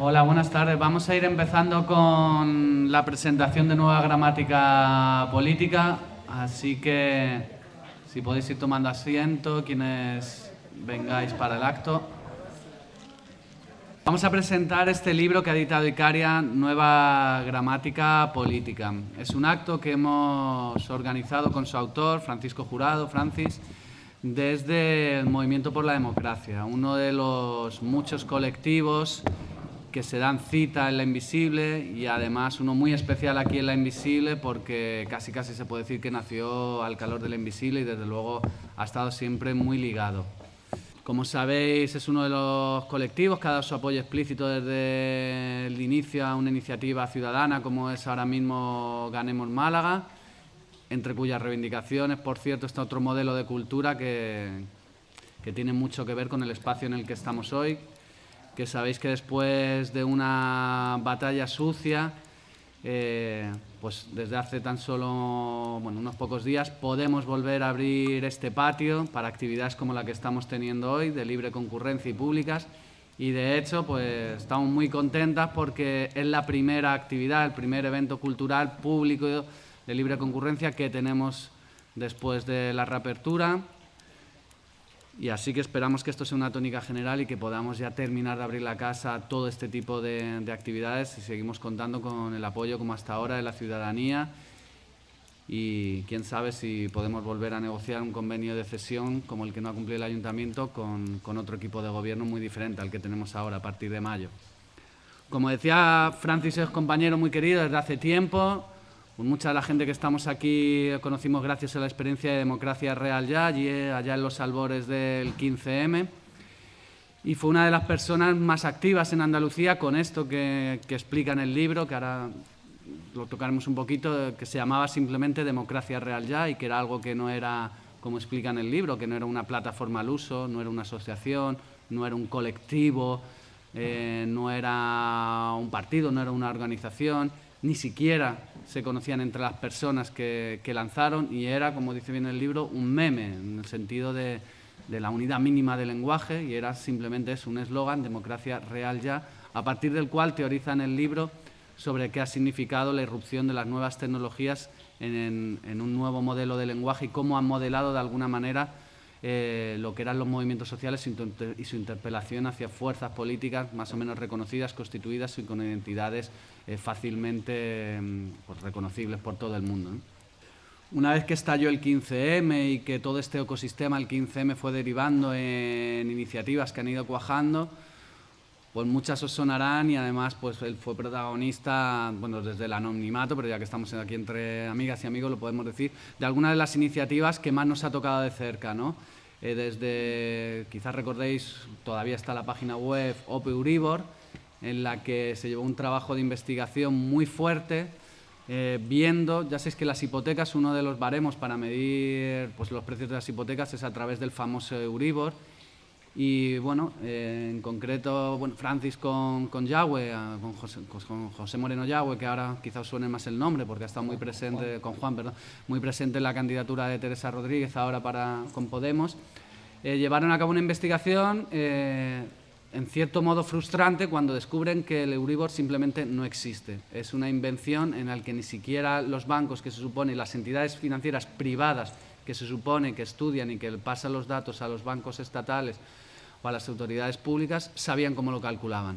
Hola, buenas tardes. Vamos a ir empezando con la presentación de nueva gramática política, así que si podéis ir tomando asiento, quienes vengáis para el acto. Vamos a presentar este libro que ha editado Icaria, Nueva Gramática Política. Es un acto que hemos organizado con su autor, Francisco Jurado, Francis, desde el Movimiento por la Democracia, uno de los muchos colectivos que se dan cita en La Invisible y además uno muy especial aquí en La Invisible porque casi se puede decir que nació al calor de La Invisible y desde luego ha estado siempre muy ligado. Como sabéis, es uno de los colectivos que ha dado su apoyo explícito desde el inicio a una iniciativa ciudadana como es ahora mismo Ganemos Málaga, entre cuyas reivindicaciones, por cierto, está otro modelo de cultura que tiene mucho que ver con el espacio en el que estamos hoy, que sabéis que después de una batalla sucia, pues desde hace tan solo unos pocos días podemos volver a abrir este patio para actividades como la que estamos teniendo hoy, de libre concurrencia y públicas. Y de hecho, pues estamos muy contentas porque es la primera actividad, el primer evento cultural público de libre concurrencia que tenemos después de la reapertura. Y así que esperamos que esto sea una tónica general y que podamos ya terminar de abrir la casa a todo este tipo de actividades y seguimos contando con el apoyo como hasta ahora de la ciudadanía y quién sabe si podemos volver a negociar un convenio de cesión como el que no ha cumplido el Ayuntamiento con otro equipo de gobierno muy diferente al que tenemos ahora a partir de mayo. Como decía Francis, es compañero muy querido desde hace tiempo. Mucha de la gente que estamos aquí conocimos gracias a la experiencia de Democracia Real Ya, allá en los albores del 15M, y fue una de las personas más activas en Andalucía con esto que explica en el libro, que ahora lo tocaremos un poquito, que se llamaba simplemente Democracia Real Ya y que era algo que no era, como explica en el libro, que no era una plataforma al uso, no era una asociación, no era un colectivo, no era un partido, no era una organización, ni siquiera se conocían entre las personas que lanzaron y era, como dice bien el libro, un meme, en el sentido de la unidad mínima del lenguaje y era simplemente un eslogan, Democracia Real Ya, a partir del cual teoriza en el libro sobre qué ha significado la irrupción de las nuevas tecnologías en un nuevo modelo de lenguaje y cómo han modelado de alguna manera lo que eran los movimientos sociales y su interpelación hacia fuerzas políticas más o menos reconocidas, constituidas y con identidades fácilmente reconocibles por todo el mundo, ¿no? Una vez que estalló el 15M y que todo este ecosistema, el 15M, fue derivando en iniciativas que han ido cuajando, pues muchas os sonarán y además pues él fue protagonista, desde el anonimato, pero ya que estamos aquí entre amigas y amigos lo podemos decir, de algunas de las iniciativas que más nos ha tocado de cerca, ¿no? Desde, quizás recordéis, todavía está la página web OPE Euribor, en la que se llevó un trabajo de investigación muy fuerte, viendo, ya sabéis que las hipotecas, uno de los baremos para medir pues, los precios de las hipotecas es a través del famoso Euribor. Y en concreto, Francis con Yagüe, con José Moreno Yagüe, que ahora quizá os suene más el nombre porque ha estado muy presente, con Juan, perdón, muy presente en la candidatura de Teresa Rodríguez ahora con Podemos, llevaron a cabo una investigación en cierto modo frustrante cuando descubren que el Euribor simplemente no existe. Es una invención en la que ni siquiera los bancos que se supone, las entidades financieras privadas que se supone que estudian y que pasan los datos a los bancos estatales o a las autoridades públicas, sabían cómo lo calculaban.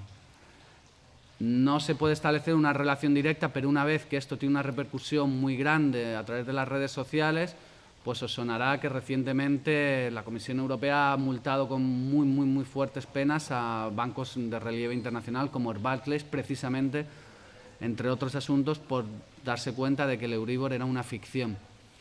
No se puede establecer una relación directa, pero una vez que esto tiene una repercusión muy grande a través de las redes sociales, pues os sonará que recientemente la Comisión Europea ha multado con muy fuertes penas a bancos de relieve internacional como el Barclays, precisamente, entre otros asuntos, por darse cuenta de que el Euribor era una ficción.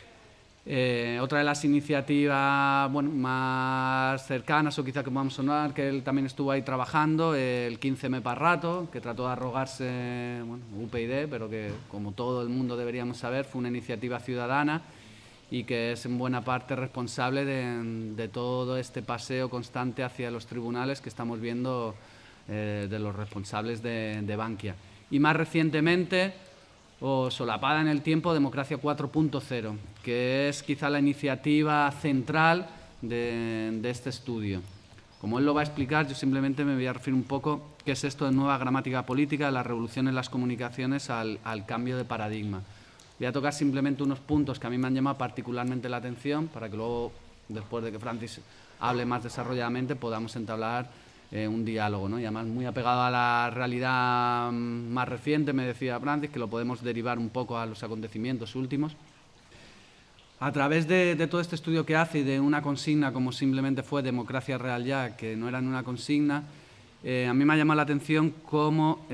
Otra de las iniciativas más cercanas o quizá que vamos a sonar, que él también estuvo ahí trabajando, el 15M para rato, que trató de arrogarse UPyD, pero que como todo el mundo deberíamos saber fue una iniciativa ciudadana y que es en buena parte responsable de todo este paseo constante hacia los tribunales que estamos viendo de los responsables de Bankia. Y más recientemente, o solapada en el tiempo, Democracia 4.0, que es quizá la iniciativa central de este estudio. Como él lo va a explicar, yo simplemente me voy a referir un poco qué es esto de nueva gramática política, la revolución en las comunicaciones al cambio de paradigma. Voy a tocar simplemente unos puntos que a mí me han llamado particularmente la atención para que luego, después de que Francis hable más desarrolladamente, podamos entablar un diálogo, ¿no? Y además muy apegado a la realidad más reciente, me decía Francis, que lo podemos derivar un poco a los acontecimientos últimos. A través de todo este estudio que hace y de una consigna como simplemente fue Democracia Real Ya, que no era una consigna, a mí me ha llamado la atención cómo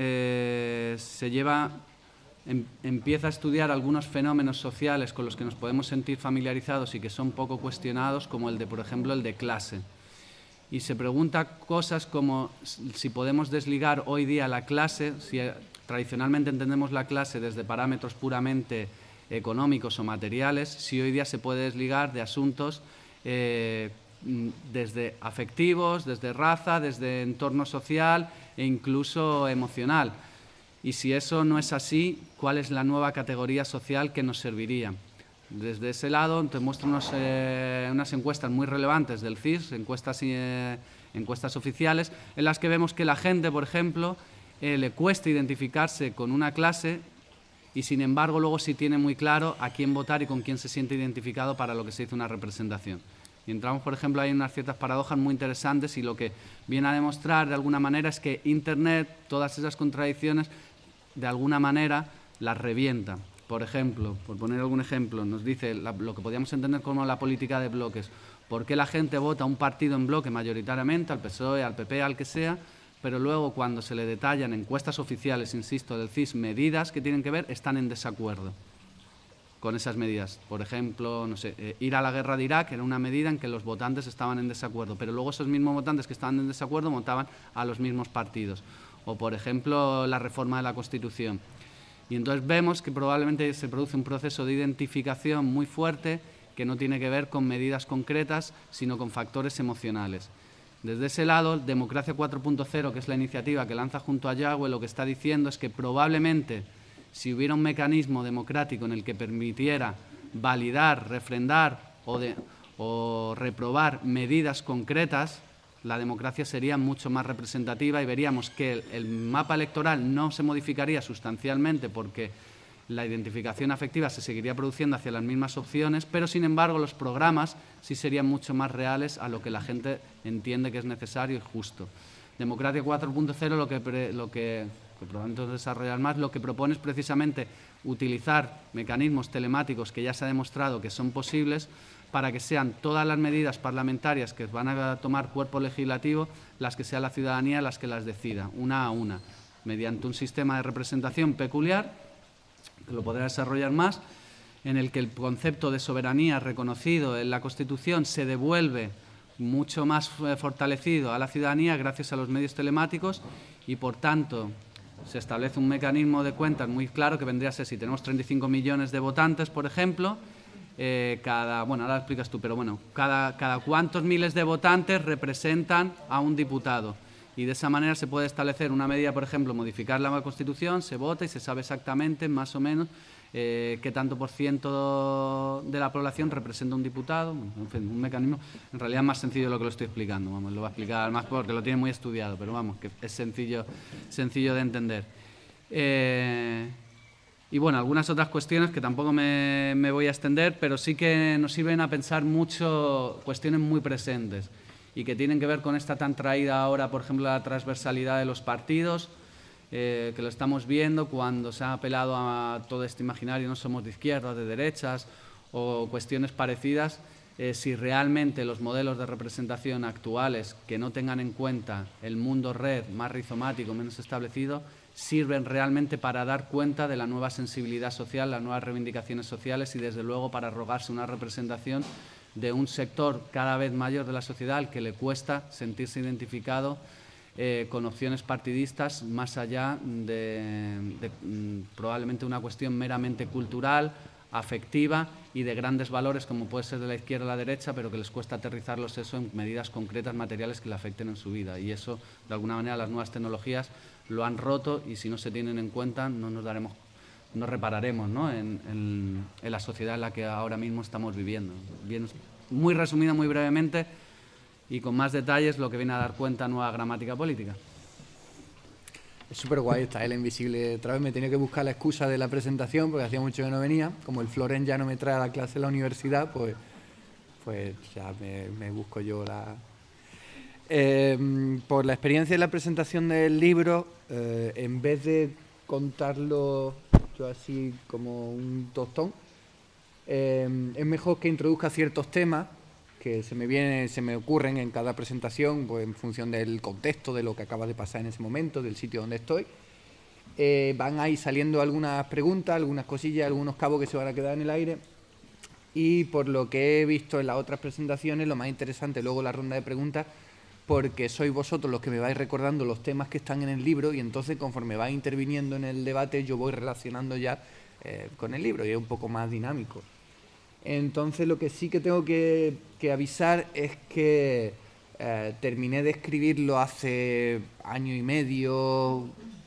empieza a estudiar algunos fenómenos sociales con los que nos podemos sentir familiarizados y que son poco cuestionados, como el de, por ejemplo, el de clase. Y se pregunta cosas como si podemos desligar hoy día la clase, si tradicionalmente entendemos la clase desde parámetros puramente económicos o materiales, si hoy día se puede desligar de asuntos desde afectivos, desde raza, desde entorno social e incluso emocional. Y si eso no es así, ¿cuál es la nueva categoría social que nos serviría? Desde ese lado te muestro unas encuestas muy relevantes del CIS, encuestas oficiales, en las que vemos que la gente, por ejemplo, le cuesta identificarse con una clase y, sin embargo, luego sí tiene muy claro a quién votar y con quién se siente identificado para lo que se dice una representación. Y entramos, por ejemplo, hay unas ciertas paradojas muy interesantes y lo que viene a demostrar de alguna manera es que Internet, todas esas contradicciones, de alguna manera las revienta. Por ejemplo, por poner algún ejemplo, nos dice lo que podríamos entender como la política de bloques. ¿Por qué la gente vota a un partido en bloque mayoritariamente, al PSOE, al PP, al que sea, pero luego cuando se le detallan encuestas oficiales, insisto, del CIS, medidas que tienen que ver, están en desacuerdo con esas medidas? Por ejemplo, no sé, ir a la guerra de Irak era una medida en que los votantes estaban en desacuerdo, pero luego esos mismos votantes que estaban en desacuerdo votaban a los mismos partidos. O, por ejemplo, la reforma de la Constitución. Y entonces vemos que probablemente se produce un proceso de identificación muy fuerte que no tiene que ver con medidas concretas, sino con factores emocionales. Desde ese lado, Democracia 4.0, que es la iniciativa que lanza junto a Yagüe, lo que está diciendo es que probablemente si hubiera un mecanismo democrático en el que permitiera validar, refrendar o reprobar medidas concretas, la democracia sería mucho más representativa y veríamos que el mapa electoral no se modificaría sustancialmente porque la identificación afectiva se seguiría produciendo hacia las mismas opciones, pero sin embargo los programas sí serían mucho más reales a lo que la gente entiende que es necesario y justo. Democracia 4.0 lo que probablemente desarrollar más, lo que propone es precisamente utilizar mecanismos telemáticos que ya se ha demostrado que son posibles para que sean todas las medidas parlamentarias que van a tomar cuerpo legislativo las que sea la ciudadanía las que las decida, una a una, mediante un sistema de representación peculiar, que lo podrá desarrollar más, en el que el concepto de soberanía reconocido en la Constitución se devuelve mucho más fortalecido a la ciudadanía gracias a los medios telemáticos y, por tanto, se establece un mecanismo de cuentas muy claro que vendría a ser, si tenemos 35 millones de votantes, por ejemplo, bueno, ahora lo explicas tú, pero bueno, cada cuántos miles de votantes representan a un diputado. Y de esa manera se puede establecer una medida, por ejemplo, modificar la Constitución, se vota y se sabe exactamente, más o menos, qué tanto por ciento de la población representa un diputado. En fin, un mecanismo en realidad más sencillo de lo que lo estoy explicando. Vamos, lo va a explicar más porque lo tiene muy estudiado, pero vamos, que es sencillo de entender. Y bueno, algunas otras cuestiones que tampoco me voy a extender, pero sí que nos sirven a pensar mucho cuestiones muy presentes y que tienen que ver con esta tan traída ahora, por ejemplo, la transversalidad de los partidos, que lo estamos viendo cuando se ha apelado a todo este imaginario, no somos de izquierdas, de derechas, o cuestiones parecidas, si realmente los modelos de representación actuales que no tengan en cuenta el mundo red, más rizomático, menos establecido, sirven realmente para dar cuenta de la nueva sensibilidad social, las nuevas reivindicaciones sociales y, desde luego, para arrogarse una representación de un sector cada vez mayor de la sociedad al que le cuesta sentirse identificado con opciones partidistas más allá de probablemente una cuestión meramente cultural, afectiva y de grandes valores como puede ser de la izquierda a la derecha, pero que les cuesta aterrizarlos eso en medidas concretas, materiales que le afecten en su vida. Y eso, de alguna manera, las nuevas tecnologías lo han roto y si no se tienen en cuenta no repararemos, ¿no?, en la sociedad en la que ahora mismo estamos viviendo. Bien, muy resumida, muy brevemente, y con más detalles lo que viene a dar cuenta Nueva Gramática Política. Es súper guay esta la invisible. Otra vez me tenía que buscar la excusa de la presentación porque hacía mucho que no venía. Como el Floren ya no me trae a la clase en la universidad, pues ya me busco yo la... por la experiencia de la presentación del libro, en vez de contarlo yo así como un tostón, es mejor que introduzca ciertos temas que se me ocurren en cada presentación, pues en función del contexto, de lo que acaba de pasar en ese momento, del sitio donde estoy. Van ahí saliendo algunas preguntas, algunas cosillas, algunos cabos que se van a quedar en el aire. Y por lo que he visto en las otras presentaciones, lo más interesante luego la ronda de preguntas, porque sois vosotros los que me vais recordando los temas que están en el libro y entonces conforme vais interviniendo en el debate yo voy relacionando ya con el libro y es un poco más dinámico. Entonces lo que sí que tengo que avisar es que terminé de escribirlo hace año y medio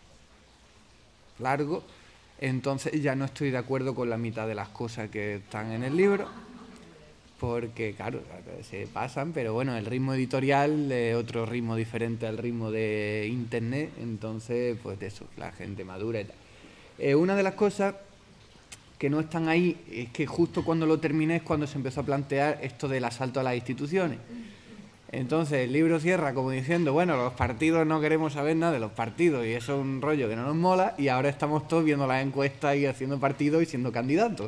largo, entonces ya no estoy de acuerdo con la mitad de las cosas que están en el libro, porque claro, se pasan, pero bueno, el ritmo editorial es otro ritmo diferente al ritmo de internet, entonces pues de eso, la gente madura y tal. Una de las cosas que no están ahí es que justo cuando lo terminé es cuando se empezó a plantear esto del asalto a las instituciones. Entonces el libro cierra como diciendo, bueno, los partidos no queremos saber nada de los partidos y eso es un rollo que no nos mola y ahora estamos todos viendo las encuestas y haciendo partidos y siendo candidatos.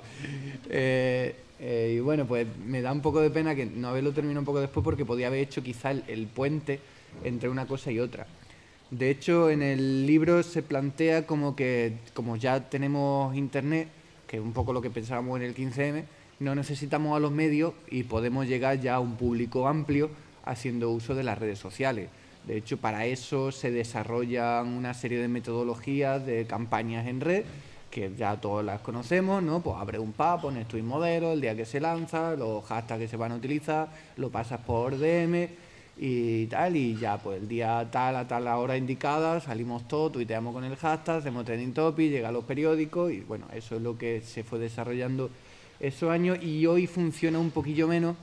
Y bueno, pues me da un poco de pena que no haberlo terminado un poco después porque podía haber hecho quizá el puente entre una cosa y otra. De hecho, en el libro se plantea como que, como ya tenemos internet, que es un poco lo que pensábamos en el 15M, no necesitamos a los medios y podemos llegar ya a un público amplio haciendo uso de las redes sociales. De hecho, para eso se desarrollan una serie de metodologías de campañas en red, que ya todas las conocemos, ¿no? Pues abre un pub, pones tu modelo, el día que se lanza, los hashtags que se van a utilizar, lo pasas por DM y tal, y ya pues el día tal a tal hora indicada salimos todos, tuiteamos con el hashtag, hacemos trending topic, llega a los periódicos y bueno, eso es lo que se fue desarrollando esos años y hoy funciona un poquillo menos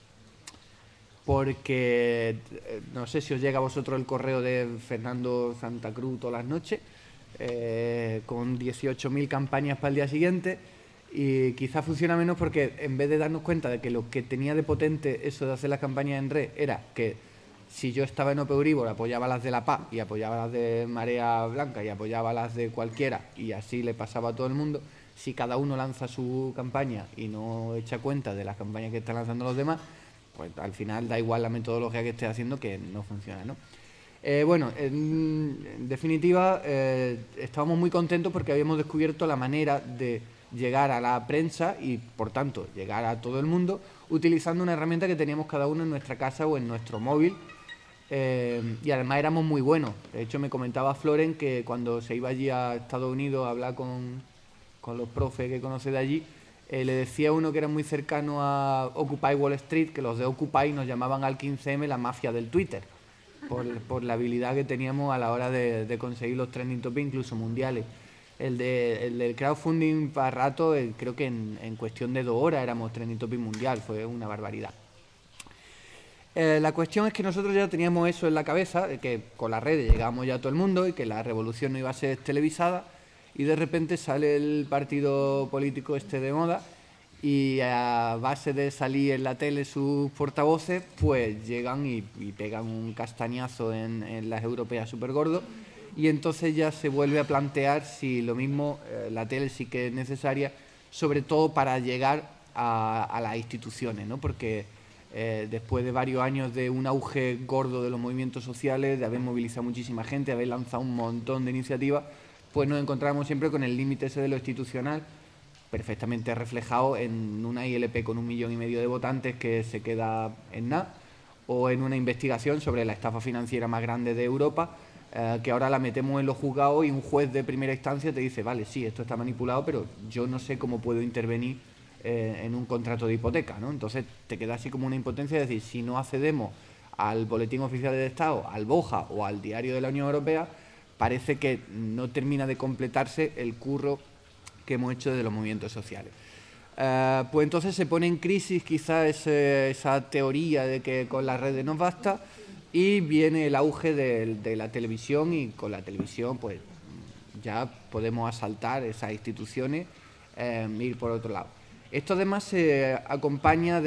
porque no sé si os llega a vosotros el correo de Fernando Santa Cruz todas las noches con 18.000 campañas para el día siguiente y quizás funciona menos porque en vez de darnos cuenta de que lo que tenía de potente eso de hacer las campañas en red era que si yo estaba en OP Euribor apoyaba las de la PA y apoyaba las de Marea Blanca y apoyaba las de cualquiera y así le pasaba a todo el mundo, si cada uno lanza su campaña y no echa cuenta de las campañas que están lanzando los demás, pues al final da igual la metodología que esté haciendo que no funciona, ¿no? Bueno, en definitiva, estábamos muy contentos porque habíamos descubierto la manera de llegar a la prensa y, por tanto, llegar a todo el mundo utilizando una herramienta que teníamos cada uno en nuestra casa o en nuestro móvil y además éramos muy buenos. De hecho, me comentaba Floren que cuando se iba allí a Estados Unidos a hablar con los profes que conoce de allí, le decía uno que era muy cercano a Occupy Wall Street que los de Occupy nos llamaban al 15M la mafia del Twitter. Por la habilidad que teníamos a la hora de conseguir los trending topics incluso mundiales. El del crowdfunding para rato, creo que en cuestión de 2 horas éramos trending topic mundial, fue una barbaridad. La cuestión es que nosotros ya teníamos eso en la cabeza, de que con las redes llegábamos ya a todo el mundo y que la revolución no iba a ser televisada y de repente sale el partido político este de moda y a base de salir en la tele sus portavoces, pues llegan y pegan un castañazo en las europeas súper gordo y entonces ya se vuelve a plantear si lo mismo la tele sí que es necesaria, sobre todo para llegar a las instituciones, ¿no? Porque después de varios años de un auge gordo de los movimientos sociales, de haber movilizado muchísima gente, de haber lanzado un montón de iniciativas, pues nos encontramos siempre con el límite ese de lo institucional, perfectamente reflejado en una ILP con 1,5 millones de votantes que se queda en nada, o en una investigación sobre la estafa financiera más grande de Europa, que ahora la metemos en los juzgados y un juez de primera instancia te dice, vale, sí, esto está manipulado, pero yo no sé cómo puedo intervenir en un contrato de hipoteca, ¿no? Entonces te queda así como una impotencia de decir, si no accedemos al Boletín Oficial del Estado, al BOJA o al Diario de la Unión Europea, parece que no termina de completarse el curro que hemos hecho desde los movimientos sociales. pues entonces se pone en crisis quizás esa teoría de que con las redes nos basta, y viene el auge de la televisión, y con la televisión pues ya podemos asaltar esas instituciones e ir por otro lado. Esto además se acompaña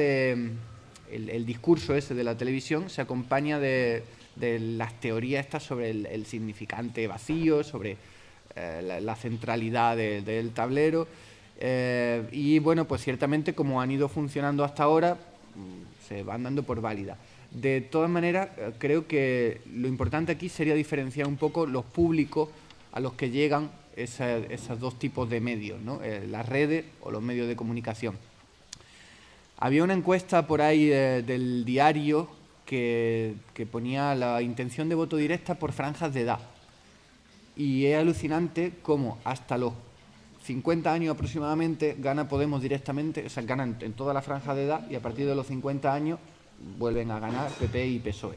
el discurso ese de la televisión se acompaña de las teorías estas sobre el significante vacío, sobre la centralidad del tablero, y bueno, pues ciertamente como han ido funcionando hasta ahora, se van dando por válidas. De todas maneras, creo que lo importante aquí sería diferenciar un poco los públicos a los que llegan esos dos tipos de medios, ¿no? Las redes o los medios de comunicación. Había una encuesta por ahí del Diario que ponía la intención de voto directa por franjas de edad. Y es alucinante cómo hasta los 50 años aproximadamente gana Podemos directamente, o sea, ganan en toda la franja de edad, y a partir de los 50 años vuelven a ganar PP y PSOE.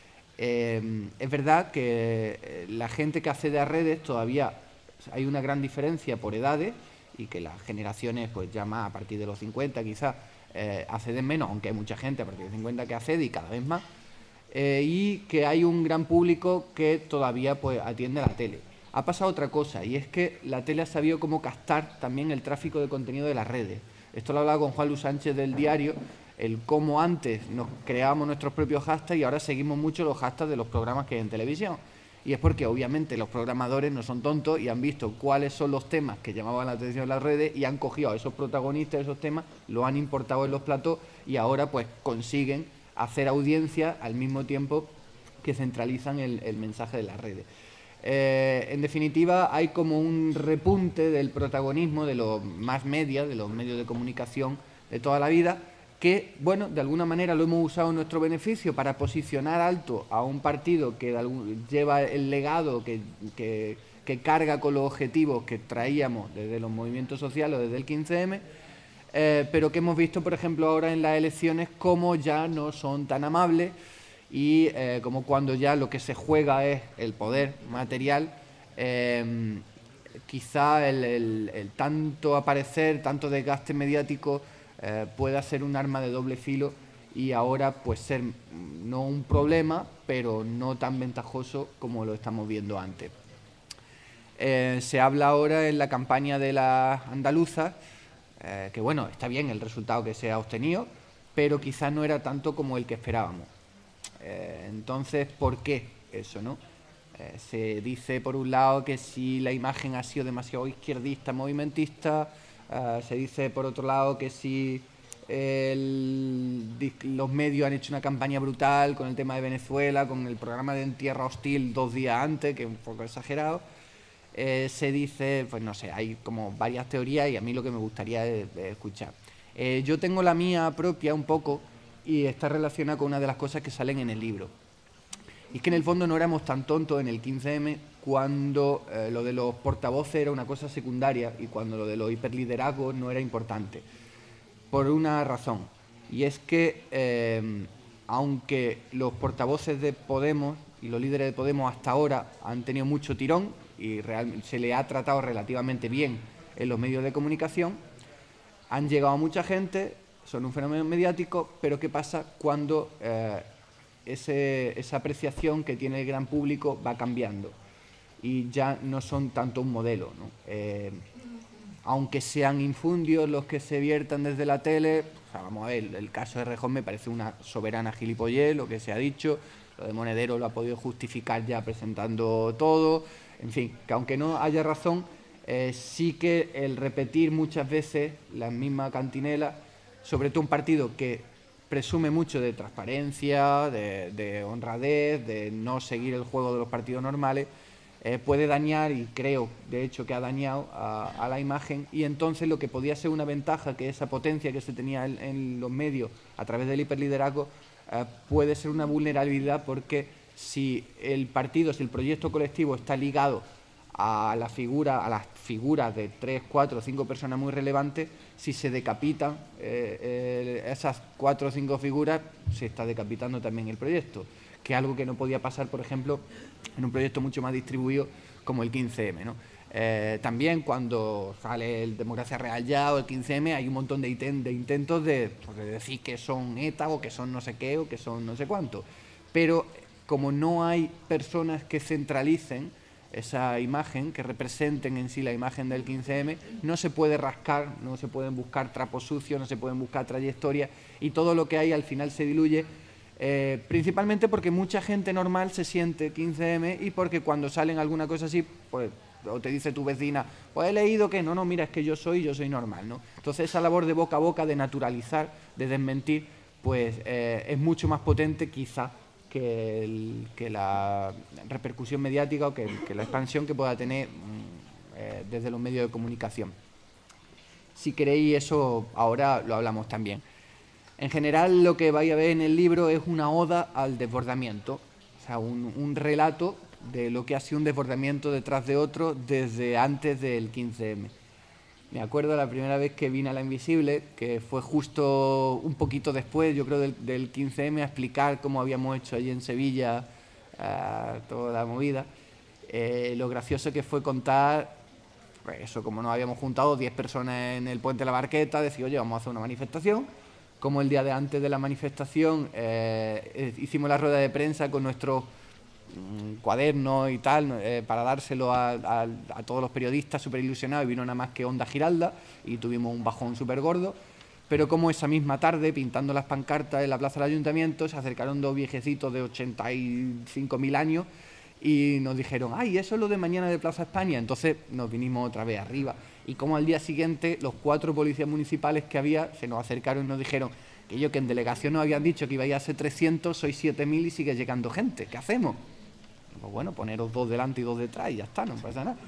Es verdad que la gente que accede a redes todavía hay una gran diferencia por edades, y que las generaciones pues ya más a partir de los 50 quizás acceden menos, aunque hay mucha gente a partir de 50 que accede y cada vez más, y que hay un gran público que todavía pues atiende a la tele. Ha pasado otra cosa, y es que la tele ha sabido cómo captar también el tráfico de contenido de las redes. Esto lo hablaba con Juan Luis Sánchez del Diario, el cómo antes nos creábamos nuestros propios hashtags y ahora seguimos mucho los hashtags de los programas que hay en televisión. Y es porque obviamente los programadores no son tontos y han visto cuáles son los temas que llamaban la atención en las redes, y han cogido a esos protagonistas de esos temas, los han importado en los platós, y ahora pues consiguen hacer audiencia al mismo tiempo que centralizan el mensaje de las redes. En definitiva, hay como un repunte del protagonismo de los más media, de los medios de comunicación de toda la vida, que, bueno, de alguna manera lo hemos usado en nuestro beneficio para posicionar alto a un partido que lleva el legado, que carga con los objetivos que traíamos desde los movimientos sociales o desde el 15M, pero que hemos visto, por ejemplo, ahora en las elecciones, como ya no son tan amables, y como cuando ya lo que se juega es el poder material, quizá el tanto aparecer, tanto desgaste mediático pueda ser un arma de doble filo, y ahora pues ser no un problema, pero no tan ventajoso como lo estamos viendo antes. Se habla ahora en la campaña de las andaluzas, que bueno, está bien el resultado que se ha obtenido, pero quizás no era tanto como el que esperábamos. Entonces, ¿por qué eso, no? Se dice por un lado que si la imagen ha sido demasiado izquierdista, movimentista, se dice por otro lado que si los medios han hecho una campaña brutal con el tema de Venezuela, con el programa de En Tierra Hostil 2 días antes, que es un poco exagerado. Se dice, pues no sé, hay como varias teorías, y a mí lo que me gustaría es escuchar. Yo tengo la mía propia un poco, y está relacionada con una de las cosas que salen en el libro. Y es que en el fondo no éramos tan tontos en el 15M cuando lo de los portavoces era una cosa secundaria, y cuando lo de los hiperliderazgos no era importante. Por una razón, y es que aunque los portavoces de Podemos y los líderes de Podemos hasta ahora han tenido mucho tirón y se les ha tratado relativamente bien en los medios de comunicación, han llegado a mucha gente, son un fenómeno mediático, pero ¿qué pasa cuando esa apreciación que tiene el gran público va cambiando y ya no son tanto un modelo, ¿no? Aunque sean infundios los que se viertan desde la tele, o sea, vamos a ver, el caso de Rejón me parece una soberana gilipollez, lo que se ha dicho, lo de Monedero lo ha podido justificar ya presentando todo, en fin, que aunque no haya razón, sí que el repetir muchas veces las mismas cantinelas, sobre todo un partido que presume mucho de transparencia, de honradez, de no seguir el juego de los partidos normales, puede dañar, y creo de hecho que ha dañado a la imagen, y entonces lo que podía ser una ventaja, que esa potencia que se tenía en los medios a través del hiperliderazgo, puede ser una vulnerabilidad, porque si el partido, si el proyecto colectivo está ligado a las figuras de 3, 4, 5 personas muy relevantes, si se decapitan esas 4 o 5 figuras, se está decapitando también el proyecto, que es algo que no podía pasar, por ejemplo, en un proyecto mucho más distribuido como el 15M, ¿no? También cuando sale el Democracia Real Ya o el 15M hay un montón de intentos de decir que son ETA o que son no sé qué o que son no sé cuánto. Pero como no hay personas que centralicen esa imagen, que representen en sí la imagen del 15M, no se puede rascar, no se pueden buscar trapos sucios, no se pueden buscar trayectorias y todo lo que hay al final se diluye, principalmente porque mucha gente normal se siente 15M y porque cuando salen alguna cosa así, pues o te dice tu vecina, pues he leído que no, mira, es que yo soy normal, ¿no? Entonces esa labor de boca a boca, de naturalizar, de desmentir, pues es mucho más potente quizá que la repercusión mediática o que la expansión que pueda tener desde los medios de comunicación. Si queréis eso, ahora lo hablamos también. En general lo que vais a ver en el libro es una oda al desbordamiento, o sea, un relato de lo que ha sido un desbordamiento detrás de otro desde antes del 15M. Me acuerdo la primera vez que vine a La Invisible, que fue justo un poquito después, yo creo, del 15M, a explicar cómo habíamos hecho allí en Sevilla toda la movida. Lo gracioso que fue contar, pues eso, como nos habíamos juntado 10 personas en el Puente de la Barqueta, decir, oye, vamos a hacer una manifestación. Como el día de antes de la manifestación hicimos la rueda de prensa con nuestros cuadernos y tal, para dárselo a todos los periodistas súper ilusionados, y vino nada más que Onda Giralda y tuvimos un bajón súper gordo. Pero como esa misma tarde, pintando las pancartas en la plaza del Ayuntamiento, se acercaron dos viejecitos de 85.000 años y nos dijeron, ay, eso es lo de mañana de Plaza España. Entonces nos vinimos otra vez arriba. Y como al día siguiente los 4 policías municipales que había se nos acercaron y nos dijeron que en delegación nos habían dicho que iba a ser 300, sois 7.000 y sigue llegando gente, ¿qué hacemos? Pues bueno, poneros 2 delante y 2 detrás y ya está, no pasa nada.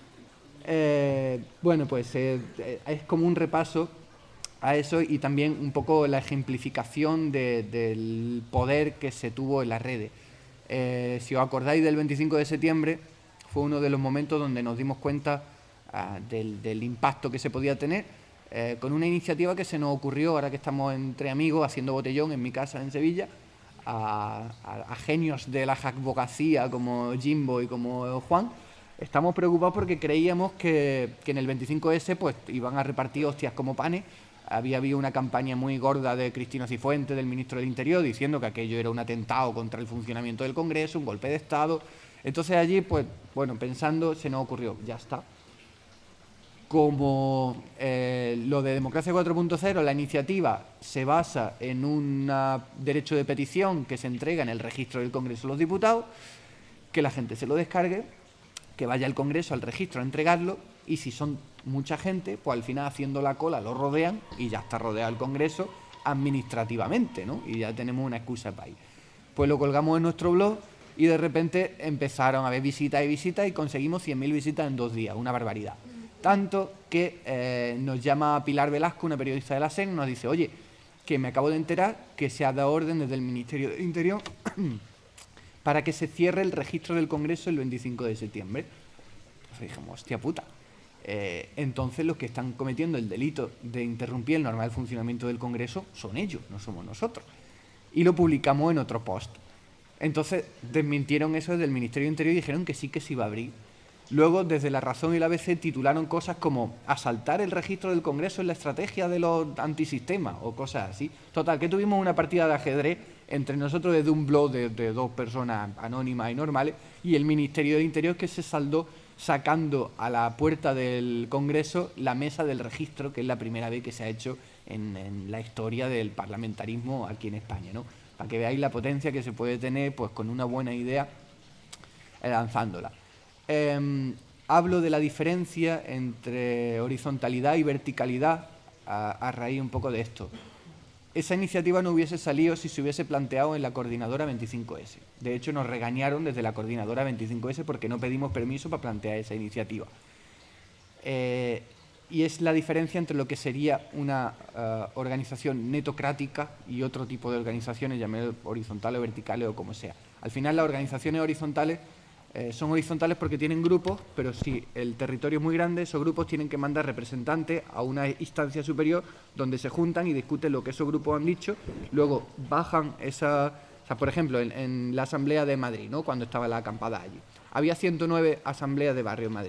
Bueno, pues es como un repaso a eso y también un poco la ejemplificación del poder que se tuvo en las redes. Si os acordáis del 25 de septiembre, fue uno de los momentos donde nos dimos cuenta del impacto que se podía tener, con una iniciativa que se nos ocurrió, ahora que estamos entre amigos haciendo botellón en mi casa en Sevilla, a genios de la abogacía como Jimbo y como Juan. Estamos preocupados porque creíamos que en el 25S pues iban a repartir hostias como panes. Había habido una campaña muy gorda de Cristina Cifuentes, del ministro del Interior, diciendo que aquello era un atentado contra el funcionamiento del Congreso, un golpe de Estado. Entonces allí, pues bueno, pensando, se nos ocurrió, ya está. Como lo de Democracia 4.0, la iniciativa se basa en un derecho de petición que se entrega en el registro del Congreso de los Diputados, que la gente se lo descargue, que vaya al Congreso al registro a entregarlo, y si son mucha gente, pues al final haciendo la cola lo rodean y ya está rodeado el Congreso administrativamente, ¿no? Y ya tenemos una excusa para ir. Pues lo colgamos en nuestro blog y de repente empezaron a haber visitas y conseguimos 100.000 visitas en 2 días, una barbaridad. Tanto que nos llama Pilar Velasco, una periodista de la SEN, nos dice, oye, que me acabo de enterar que se ha dado orden desde el Ministerio del Interior para que se cierre el registro del Congreso el 25 de septiembre. Entonces dijimos, hostia puta. Entonces los que están cometiendo el delito de interrumpir el normal funcionamiento del Congreso son ellos, no somos nosotros. Y lo publicamos en otro post. Entonces desmintieron eso desde el Ministerio del Interior y dijeron que sí se iba a abrir. Luego, desde La Razón y la ABC titularon cosas como asaltar el registro del Congreso en la estrategia de los antisistemas o cosas así. Total, que tuvimos una partida de ajedrez entre nosotros desde un blog de 2 personas anónimas y normales y el Ministerio del Interior, que se saldó sacando a la puerta del Congreso la mesa del registro, que es la primera vez que se ha hecho en la historia del parlamentarismo aquí en España, ¿no? Para que veáis la potencia que se puede tener pues con una buena idea lanzándola. Hablo de la diferencia entre horizontalidad y verticalidad a raíz un poco de esto. Esa iniciativa no hubiese salido si se hubiese planteado en la coordinadora 25S. De hecho, nos regañaron desde la coordinadora 25S porque no pedimos permiso para plantear esa iniciativa. Y es la diferencia entre lo que sería una organización netocrática y otro tipo de organizaciones, llamémoslo horizontales o verticales o como sea. Al final, las organizaciones horizontales son horizontales porque tienen grupos, pero si el territorio es muy grande, esos grupos tienen que mandar representantes a una instancia superior donde se juntan y discuten lo que esos grupos han dicho, luego bajan esa... O sea, por ejemplo, en la Asamblea de Madrid, ¿no? Cuando estaba la acampada allí, había 109 asambleas de barrio en Madrid.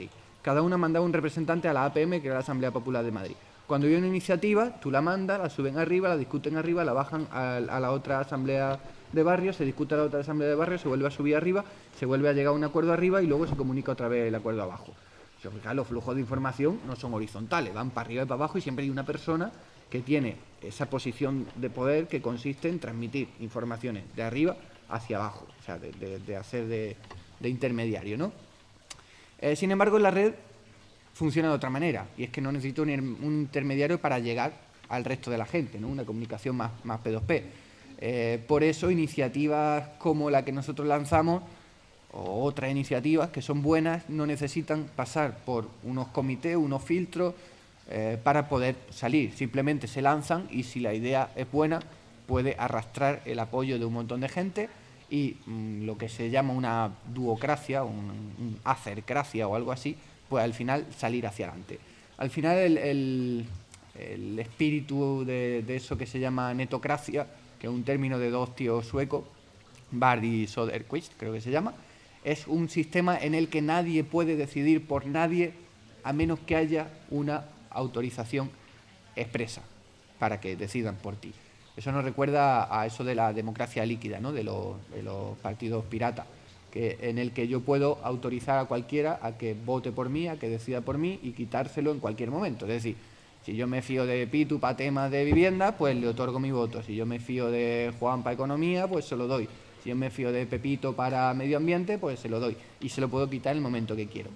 cada una mandaba un representante a la APM, que era la Asamblea Popular de Madrid. Cuando hay una iniciativa, tú la mandas, la suben arriba, la discuten arriba, la bajan a la otra asamblea de barrio, se discute a la otra asamblea de barrio, se vuelve a subir arriba, se vuelve a llegar a un acuerdo arriba y luego se comunica otra vez el acuerdo abajo. Si os fijáis, los flujos de información no son horizontales, van para arriba y para abajo y siempre hay una persona que tiene esa posición de poder que consiste en transmitir informaciones de arriba hacia abajo, o sea, de hacer de intermediario, ¿no? Sin embargo, en la red funciona de otra manera, y es que no necesito un intermediario para llegar al resto de la gente, ¿no? Una comunicación más P2P. Por eso, iniciativas como la que nosotros lanzamos, o otras iniciativas que son buenas, no necesitan pasar por unos comités, unos filtros, para poder salir. Simplemente se lanzan y si la idea es buena, puede arrastrar el apoyo de un montón de gente y lo que se llama una duocracia, un hacercracia o algo así, pues al final salir hacia adelante. Al final el espíritu de eso que se llama netocracia, que es un término de dos tíos suecos, Bard y Söderqvist, creo que se llama, es un sistema en el que nadie puede decidir por nadie a menos que haya una autorización expresa para que decidan por ti. Eso nos recuerda a eso de la democracia líquida, ¿no? de los partidos piratas, en el que yo puedo autorizar a cualquiera a que vote por mí, a que decida por mí y quitárselo en cualquier momento. Es decir, si yo me fío de Pitu para temas de vivienda, pues le otorgo mi voto. Si yo me fío de Juan para economía, pues se lo doy. Si yo me fío de Pepito para medio ambiente, pues se lo doy. Y se lo puedo quitar en el momento que quiero.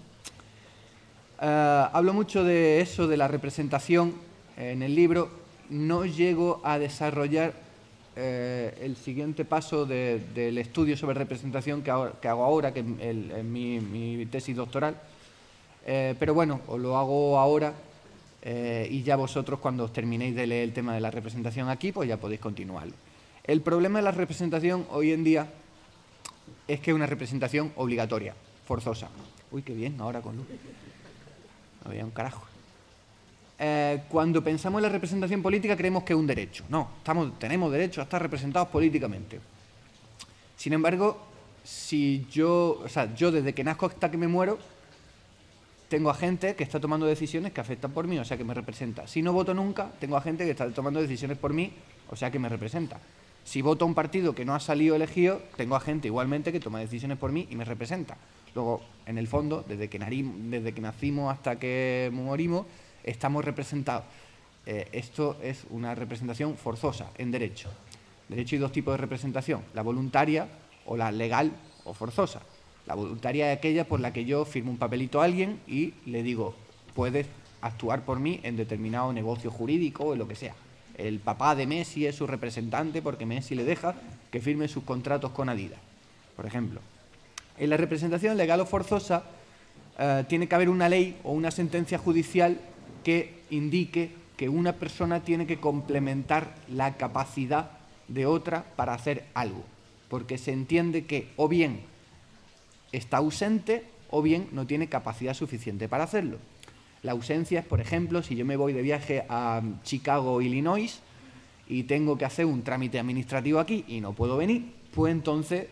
Hablo mucho de eso, de la representación en el libro. No llego a desarrollar el siguiente paso del estudio sobre representación que hago ahora, que es mi tesis doctoral. Pero bueno, os lo hago ahora y ya vosotros cuando os terminéis de leer el tema de la representación aquí, pues ya podéis continuarlo. El problema de la representación hoy en día es que es una representación obligatoria, forzosa. Uy, qué bien, ahora con luz. No había un carajo. Cuando pensamos en la representación política creemos que es un derecho. No, tenemos derecho a estar representados políticamente. Sin embargo, yo desde que nazco hasta que me muero, tengo a gente que está tomando decisiones que afectan por mí, o sea que me representa. Si no voto nunca, tengo a gente que está tomando decisiones por mí, o sea que me representa. Si voto a un partido que no ha salido elegido, tengo a gente igualmente que toma decisiones por mí y me representa. Luego, en el fondo, desde que nacimos hasta que morimos, estamos representados. Esto es una representación forzosa en derecho. En derecho hay dos tipos de representación, la voluntaria o la legal o forzosa. La voluntaria es aquella por la que yo firmo un papelito a alguien y le digo, puedes actuar por mí en determinado negocio jurídico o en lo que sea. El papá de Messi es su representante porque Messi le deja que firme sus contratos con Adidas, por ejemplo. En la representación legal o forzosa tiene que haber una ley o una sentencia judicial que indique que una persona tiene que complementar la capacidad de otra para hacer algo, porque se entiende que o bien está ausente o bien no tiene capacidad suficiente para hacerlo. La ausencia es, por ejemplo, si yo me voy de viaje a Chicago, Illinois, y tengo que hacer un trámite administrativo aquí y no puedo venir, pues entonces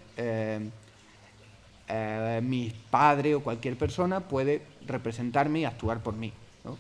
mi padre o cualquier persona puede representarme y actuar por mí, ¿no?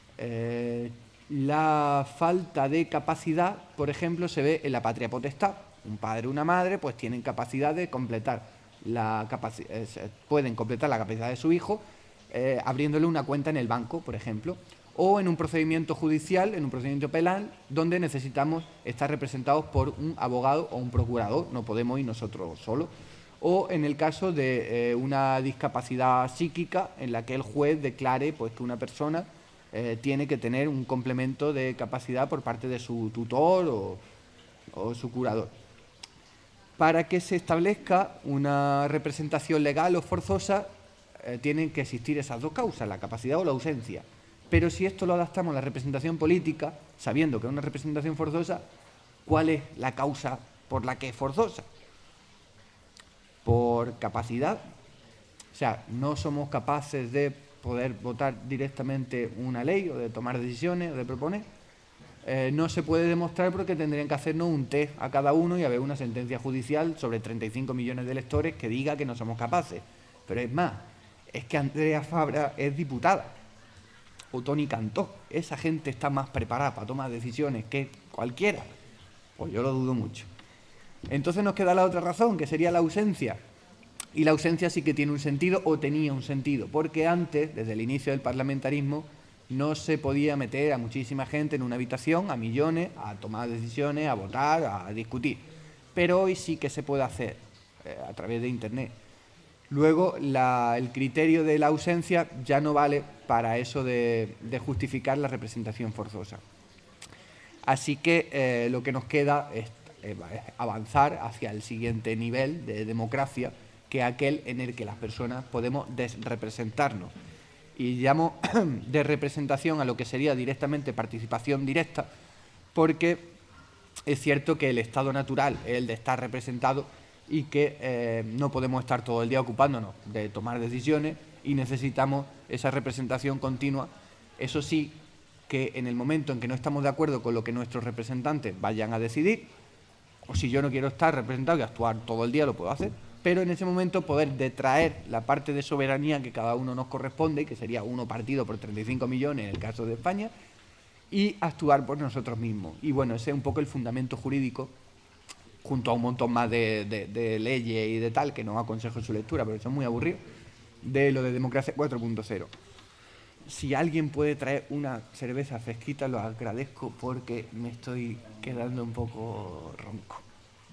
La falta de capacidad, por ejemplo, se ve en la patria potestad. Un padre o una madre pues tienen capacidad de completar pueden completar la capacidad de su hijo abriéndole una cuenta en el banco, por ejemplo, o en un procedimiento judicial, en un procedimiento penal, donde necesitamos estar representados por un abogado o un procurador, no podemos ir nosotros solos, o en el caso de una discapacidad psíquica en la que el juez declare pues, que una persona tiene que tener un complemento de capacidad por parte de su tutor o su curador. Para que se establezca una representación legal o forzosa, tienen que existir esas dos causas, la capacidad o la ausencia. Pero si esto lo adaptamos a la representación política, sabiendo que es una representación forzosa, ¿cuál es la causa por la que es forzosa? Por capacidad. O sea, no somos capaces de poder votar directamente una ley o de tomar decisiones o de proponer. No se puede demostrar porque tendrían que hacernos un test a cada uno y haber una sentencia judicial sobre 35 millones de electores que diga que no somos capaces. Pero es más, es que Andrea Fabra es diputada, o Toni Cantó. Esa gente está más preparada para tomar decisiones que cualquiera. Pues yo lo dudo mucho. Entonces nos queda la otra razón, que sería la ausencia. Y la ausencia sí que tiene un sentido, o tenía un sentido, porque antes, desde el inicio del parlamentarismo, no se podía meter a muchísima gente en una habitación, a millones, a tomar decisiones, a votar, a discutir. Pero hoy sí que se puede hacer a través de Internet. Luego, el criterio de la ausencia ya no vale para eso de justificar la representación forzosa. Así que lo que nos queda es avanzar hacia el siguiente nivel de democracia, que es aquel en el que las personas podemos desrepresentarnos. Y llamo de representación a lo que sería directamente participación directa, porque es cierto que el estado natural es el de estar representado y que no podemos estar todo el día ocupándonos de tomar decisiones y necesitamos esa representación continua. Eso sí, que en el momento en que no estamos de acuerdo con lo que nuestros representantes vayan a decidir, o si yo no quiero estar representado y actuar todo el día, lo puedo hacer, pero en ese momento poder detraer la parte de soberanía que cada uno nos corresponde, que sería uno partido por 35 millones en el caso de España, y actuar por nosotros mismos. Y bueno, ese es un poco el fundamento jurídico, junto a un montón más de leyes y de tal, que no aconsejo su lectura, pero son muy aburridos, de lo de Democracia 4.0. Si alguien puede traer una cerveza fresquita, lo agradezco porque me estoy quedando un poco ronco.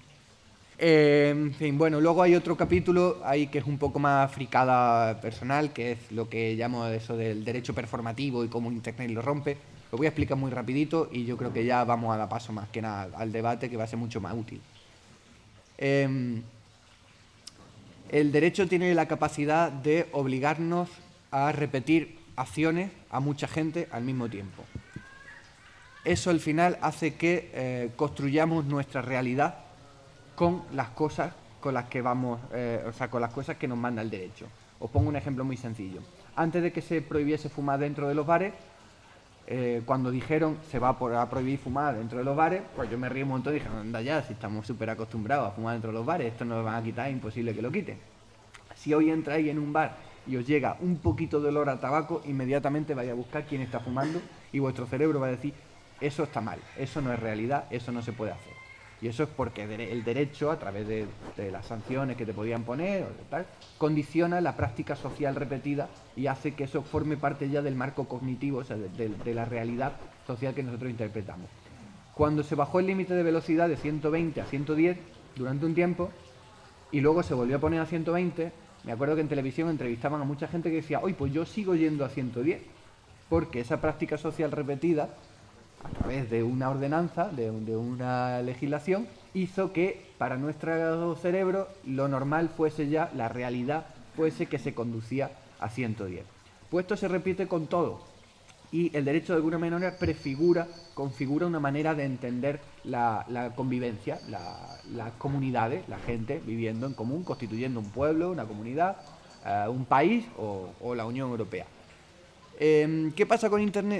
En fin, bueno, luego hay otro capítulo ahí que es un poco más fricada personal, que es lo que llamo eso del derecho performativo y cómo Internet lo rompe. Lo voy a explicar muy rapidito y yo creo que ya vamos a dar paso más que nada al debate, que va a ser mucho más útil. El derecho tiene la capacidad de obligarnos a repetir acciones a mucha gente al mismo tiempo. Eso al final hace que construyamos nuestra realidad con las cosas con las que vamos, con las cosas que nos manda el derecho. Os pongo un ejemplo muy sencillo. Antes de que se prohibiese fumar dentro de los bares, cuando dijeron se va a prohibir fumar dentro de los bares, pues yo me río un montón y dije, anda ya, si estamos súper acostumbrados a fumar dentro de los bares, esto no lo van a quitar, es imposible que lo quiten. Si hoy entráis en un bar y os llega un poquito de olor a tabaco, inmediatamente vais a buscar quién está fumando y vuestro cerebro va a decir, eso está mal, eso no es realidad, eso no se puede hacer. Y eso es porque el derecho, a través de las sanciones que te podían poner, o tal, condiciona la práctica social repetida y hace que eso forme parte ya del marco cognitivo, o sea, de la realidad social que nosotros interpretamos. Cuando se bajó el límite de velocidad de 120 a 110 durante un tiempo, y luego se volvió a poner a 120, me acuerdo que en televisión entrevistaban a mucha gente que decía, oye, pues yo sigo yendo a 110, porque esa práctica social repetida, a través de una ordenanza, de una legislación, hizo que para nuestro cerebro lo normal fuese ya, la realidad fuese que se conducía a 110. Pues esto se repite con todo y el derecho de alguna manera configura una manera de entender la convivencia, las comunidades, la gente viviendo en común, constituyendo un pueblo, una comunidad, un país o la Unión Europea. ¿Qué pasa con Internet?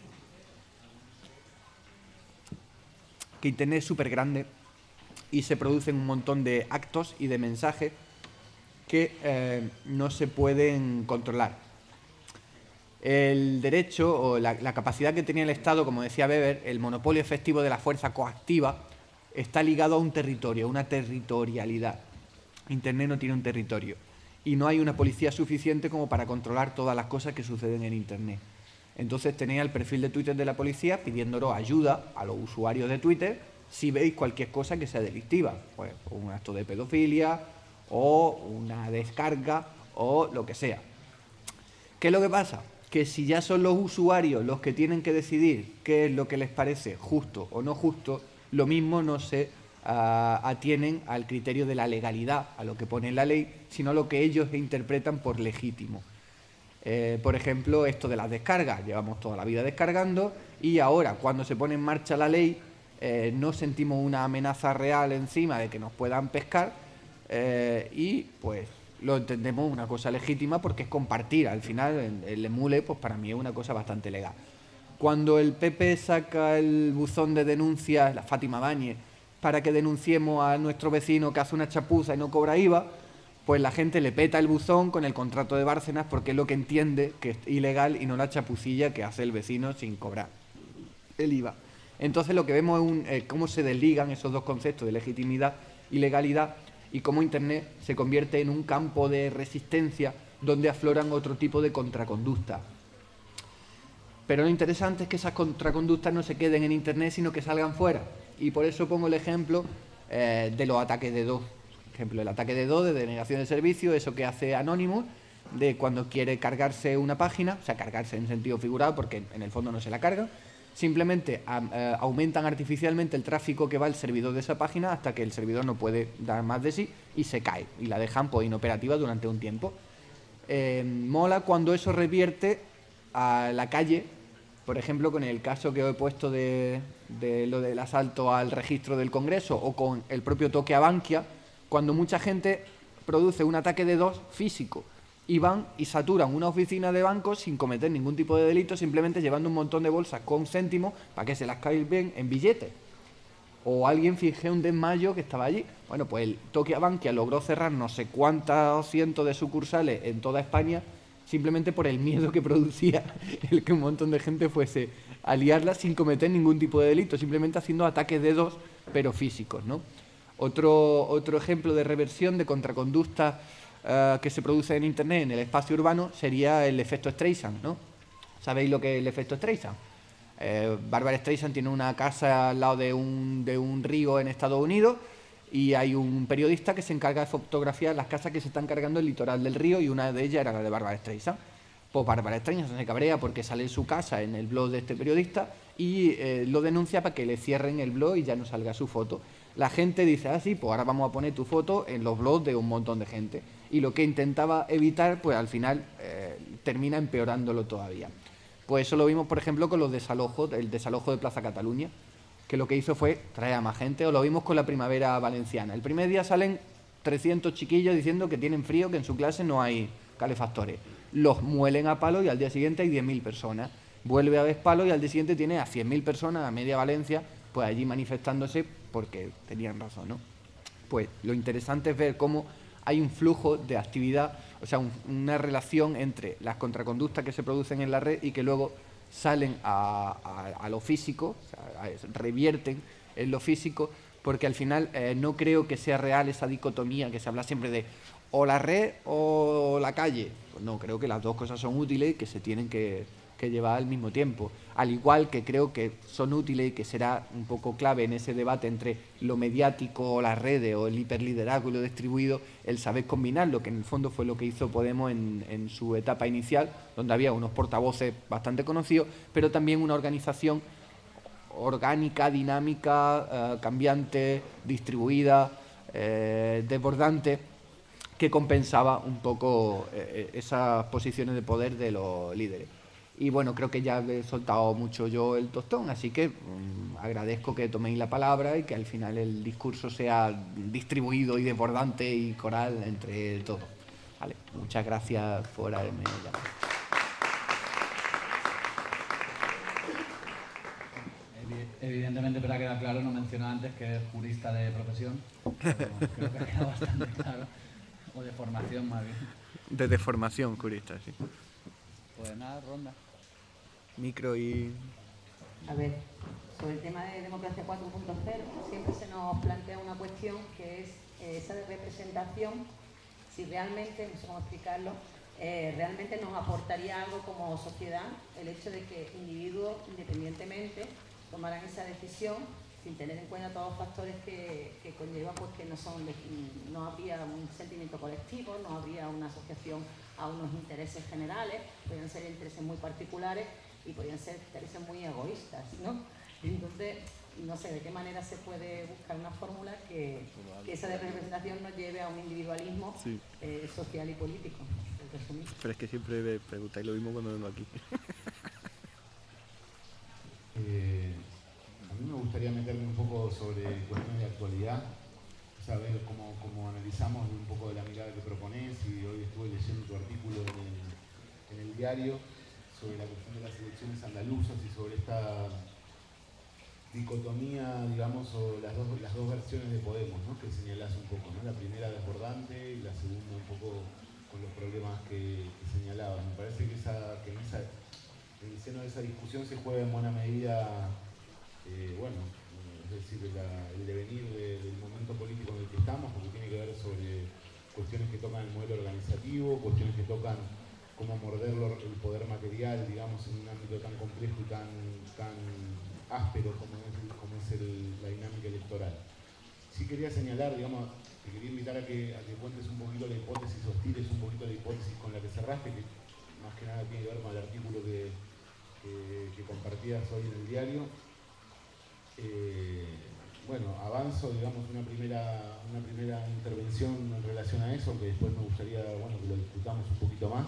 Que Internet es súper grande y se producen un montón de actos y de mensajes que no se pueden controlar. El derecho o la capacidad que tenía el Estado, como decía Weber, el monopolio efectivo de la fuerza coactiva, está ligado a un territorio, a una territorialidad. Internet no tiene un territorio y no hay una policía suficiente como para controlar todas las cosas que suceden en Internet. Entonces tenía el perfil de Twitter de la policía pidiéndonos ayuda a los usuarios de Twitter si veis cualquier cosa que sea delictiva, pues un acto de pedofilia o una descarga o lo que sea. ¿Qué es lo que pasa? Que si ya son los usuarios los que tienen que decidir qué es lo que les parece justo o no justo, lo mismo no se atienen al criterio de la legalidad, a lo que pone en la ley, sino a lo que ellos interpretan por legítimo. Por ejemplo, esto de las descargas, llevamos toda la vida descargando y ahora cuando se pone en marcha la ley no sentimos una amenaza real encima de que nos puedan pescar y pues lo entendemos una cosa legítima porque es compartir. Al final el emule pues para mí es una cosa bastante legal. Cuando el PP saca el buzón de denuncias, la Fátima Báñez, para que denunciemos a nuestro vecino que hace una chapuza y no cobra IVA, pues la gente le peta el buzón con el contrato de Bárcenas porque es lo que entiende que es ilegal y no la chapucilla que hace el vecino sin cobrar el IVA. Entonces lo que vemos es cómo se desligan esos dos conceptos de legitimidad y legalidad y cómo Internet se convierte en un campo de resistencia donde afloran otro tipo de contraconductas. Pero lo interesante es que esas contraconductas no se queden en Internet, sino que salgan fuera. Y por eso pongo el ejemplo de los ataques de DDoS. Por ejemplo, el ataque de DDoS, de denegación de servicio, eso que hace Anonymous, de cuando quiere cargarse una página, o sea, cargarse en sentido figurado, porque en el fondo no se la carga, simplemente aumentan artificialmente el tráfico que va al servidor de esa página hasta que el servidor no puede dar más de sí y se cae. Y la dejan pues, inoperativa durante un tiempo. Mola cuando eso revierte a la calle, por ejemplo, con el caso que he puesto de lo del asalto al registro del Congreso o con el propio toque a Bankia, cuando mucha gente produce un ataque de DDoS físico y van y saturan una oficina de banco sin cometer ningún tipo de delito, simplemente llevando un montón de bolsas con céntimos para que se las caigan en billetes. O alguien finge un desmayo que estaba allí. Bueno, pues el toque a Bankia logró cerrar no sé cuántos cientos de sucursales en toda España simplemente por el miedo que producía el que un montón de gente fuese a liarla sin cometer ningún tipo de delito, simplemente haciendo ataques de DDoS, pero físicos, ¿no? Otro ejemplo de reversión de contraconducta que se produce en Internet, en el espacio urbano, sería el efecto Streisand, ¿no? ¿Sabéis lo que es el efecto Streisand? Barbra Streisand tiene una casa al lado de un río en Estados Unidos y hay un periodista que se encarga de fotografiar las casas que se están cargando el litoral del río y una de ellas era la de Barbra Streisand. Pues Barbra Streisand se cabrea porque sale en su casa en el blog de este periodista y lo denuncia para que le cierren el blog y ya no salga su foto. La gente dice, ah, sí, pues ahora vamos a poner tu foto en los blogs de un montón de gente. Y lo que intentaba evitar, pues al final termina empeorándolo todavía. Pues eso lo vimos, por ejemplo, con los desalojos, el desalojo de Plaza Cataluña, que lo que hizo fue traer a más gente, o lo vimos con la primavera valenciana. El primer día salen 300 chiquillos diciendo que tienen frío, que en su clase no hay calefactores. Los muelen a palo y al día siguiente hay 10.000 personas. Vuelve a haber palo y al día siguiente tiene a 100.000 personas, a media Valencia, pues allí manifestándose porque tenían razón, ¿no? Pues lo interesante es ver cómo hay un flujo de actividad, o sea, una relación entre las contraconductas que se producen en la red y que luego salen a lo físico, o sea, revierten en lo físico, porque al final no creo que sea real esa dicotomía que se habla siempre de o la red o la calle. Pues no, creo que las dos cosas son útiles y que se tienen que llevar al mismo tiempo. Al igual que creo que son útiles y que será un poco clave en ese debate entre lo mediático o las redes o el hiperliderazgo y lo distribuido, el saber combinarlo, que en el fondo fue lo que hizo Podemos en su etapa inicial, donde había unos portavoces bastante conocidos, pero también una organización orgánica, dinámica, cambiante, distribuida, desbordante, que compensaba un poco esas posiciones de poder de los líderes. Y bueno, creo que ya he soltado mucho yo el tostón, así que agradezco que toméis la palabra y que al final el discurso sea distribuido y desbordante y coral entre todos. Vale, muchas gracias por haberme llamado. Evidentemente, para quedar claro, no mencioné antes que es jurista de profesión, pero creo que ha quedado bastante claro, o de formación más bien. De formación, jurista, sí. Pues nada, ronda. Micro y... A ver, sobre el tema de democracia 4.0, siempre se nos plantea una cuestión que es esa de representación, si realmente, no sé cómo explicarlo, realmente nos aportaría algo como sociedad el hecho de que individuos independientemente tomaran esa decisión sin tener en cuenta todos los factores que conlleva, pues que no habría un sentimiento colectivo, no habría una asociación a unos intereses generales, podrían ser intereses muy particulares y podrían ser intereses muy egoístas, ¿no? Entonces, no sé de qué manera se puede buscar una fórmula que esa representación nos lleve a un individualismo social y político. Pero es que siempre me preguntáis lo mismo cuando vengo aquí. A mí me gustaría meterme un poco sobre cuestiones de actualidad, saber cómo analizamos un poco de la mirada que proponés, y hoy estuve leyendo tu artículo en el diario sobre la cuestión de las elecciones andaluzas y sobre esta dicotomía, digamos, o las dos versiones de Podemos, ¿no? Que señalás un poco, ¿no? La primera desbordante y la segunda un poco con los problemas que señalabas. Me parece que en el seno de esa discusión se juega en buena medida, es decir, el devenir del momento político en el que estamos, porque tiene que ver sobre cuestiones que tocan el modelo organizativo, cuestiones que tocan cómo morder el poder material, digamos, en un ámbito tan complejo y tan áspero como es la dinámica electoral. Sí quería señalar, digamos, te quería invitar a que cuentes un poquito la hipótesis, o tires un poquito la hipótesis con la que cerraste, que más que nada tiene que ver con el artículo que compartías hoy en el diario. Avanzo, digamos, una primera intervención en relación a eso, que después me gustaría, que lo discutamos un poquito más.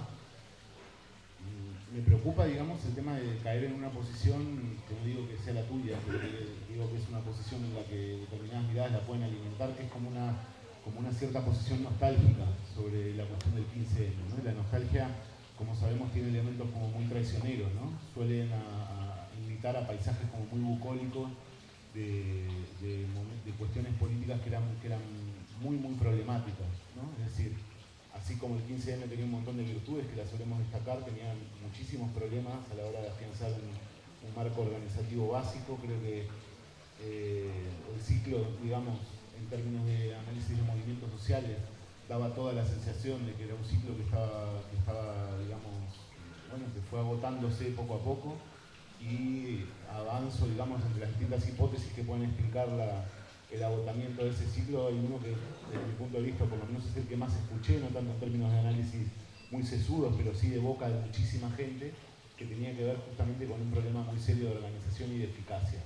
Me preocupa, digamos, el tema de caer en una posición, que no digo que sea la tuya, pero digo que es una posición en la que determinadas miradas la pueden alimentar, que es como una cierta posición nostálgica sobre la cuestión del 15M, ¿no? Y la nostalgia, como sabemos, tiene elementos como muy traicioneros, ¿no? Suelen invitar a paisajes como muy bucólicos de cuestiones políticas que eran muy, muy problemáticas, ¿no? Es decir, así como el 15M tenía un montón de virtudes que las solemos destacar, tenían muchísimos problemas a la hora de afianzar un marco organizativo básico. Creo que el ciclo, digamos, en términos de análisis de movimientos sociales, daba toda la sensación de que era un ciclo que estaba, digamos, que fue agotándose poco a poco, y avanzo, digamos, entre las distintas hipótesis que pueden explicar el agotamiento de ese ciclo. Hay uno que, desde mi punto de vista, por lo menos es el que más escuché, no tanto en términos de análisis muy sesudos, pero sí de boca de muchísima gente, que tenía que ver justamente con un problema muy serio de organización y de eficacia.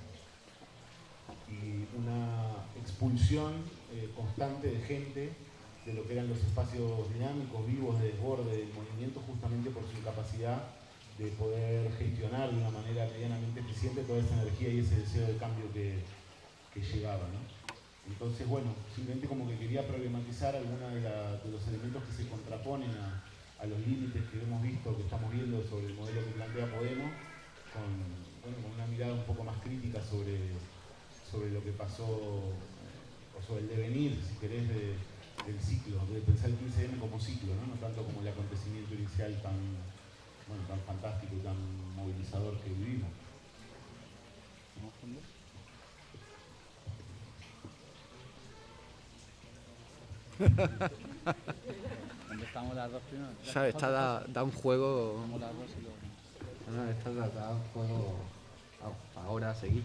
Y una expulsión constante de gente de lo que eran los espacios dinámicos, vivos, de desborde del movimiento, justamente por su incapacidad de poder gestionar de una manera medianamente eficiente toda esa energía y ese deseo de cambio que llegaba, ¿no? Entonces, simplemente como que quería problematizar algunos de los elementos que se contraponen a los límites que hemos visto, que estamos viendo sobre el modelo que plantea Podemos, con una mirada un poco más crítica sobre lo que pasó, o sobre el devenir, si querés, del ciclo, de pensar el 15M como ciclo, ¿no? No tanto como el acontecimiento inicial tan fantástico y tan movilizador que vivimos. ¿Dónde estamos las dos primeras? ¿Sabes? Esta da un juego. Esta da un juego ahora a seguir.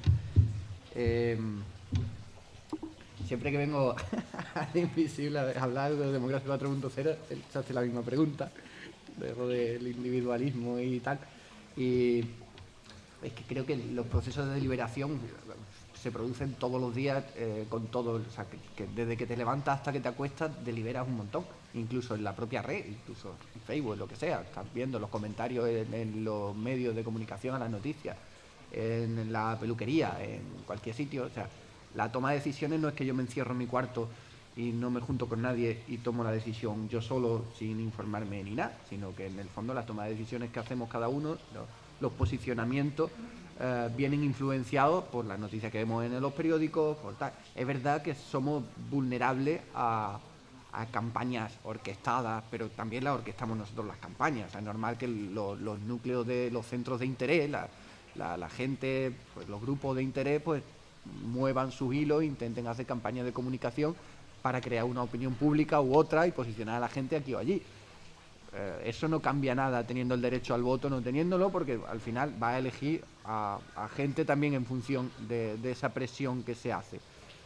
Siempre que vengo a Invisible a hablar de Democracia 4.0, se hace la misma pregunta, del individualismo y tal. Y es que creo que los procesos de deliberación se producen todos los días con todo, o sea, que desde que te levantas hasta que te acuestas deliberas un montón, incluso en la propia red, incluso en Facebook, lo que sea, estás viendo los comentarios en los medios de comunicación a las noticias, en la peluquería, en cualquier sitio. O sea, la toma de decisiones no es que yo me encierro en mi cuarto y no me junto con nadie y tomo la decisión yo solo sin informarme ni nada, sino que en el fondo la toma de decisiones que hacemos cada uno, los posicionamientos, vienen influenciados por las noticias que vemos en los periódicos, por tal. Es verdad que somos vulnerables a campañas orquestadas, pero también las orquestamos nosotros las campañas. O sea, es normal que los núcleos de los centros de interés, la gente, pues los grupos de interés, pues muevan sus hilos, intenten hacer campañas de comunicación para crear una opinión pública u otra y posicionar a la gente aquí o allí. Eso no cambia nada teniendo el derecho al voto, no teniéndolo, porque al final va a elegir a gente también en función de esa presión que se hace.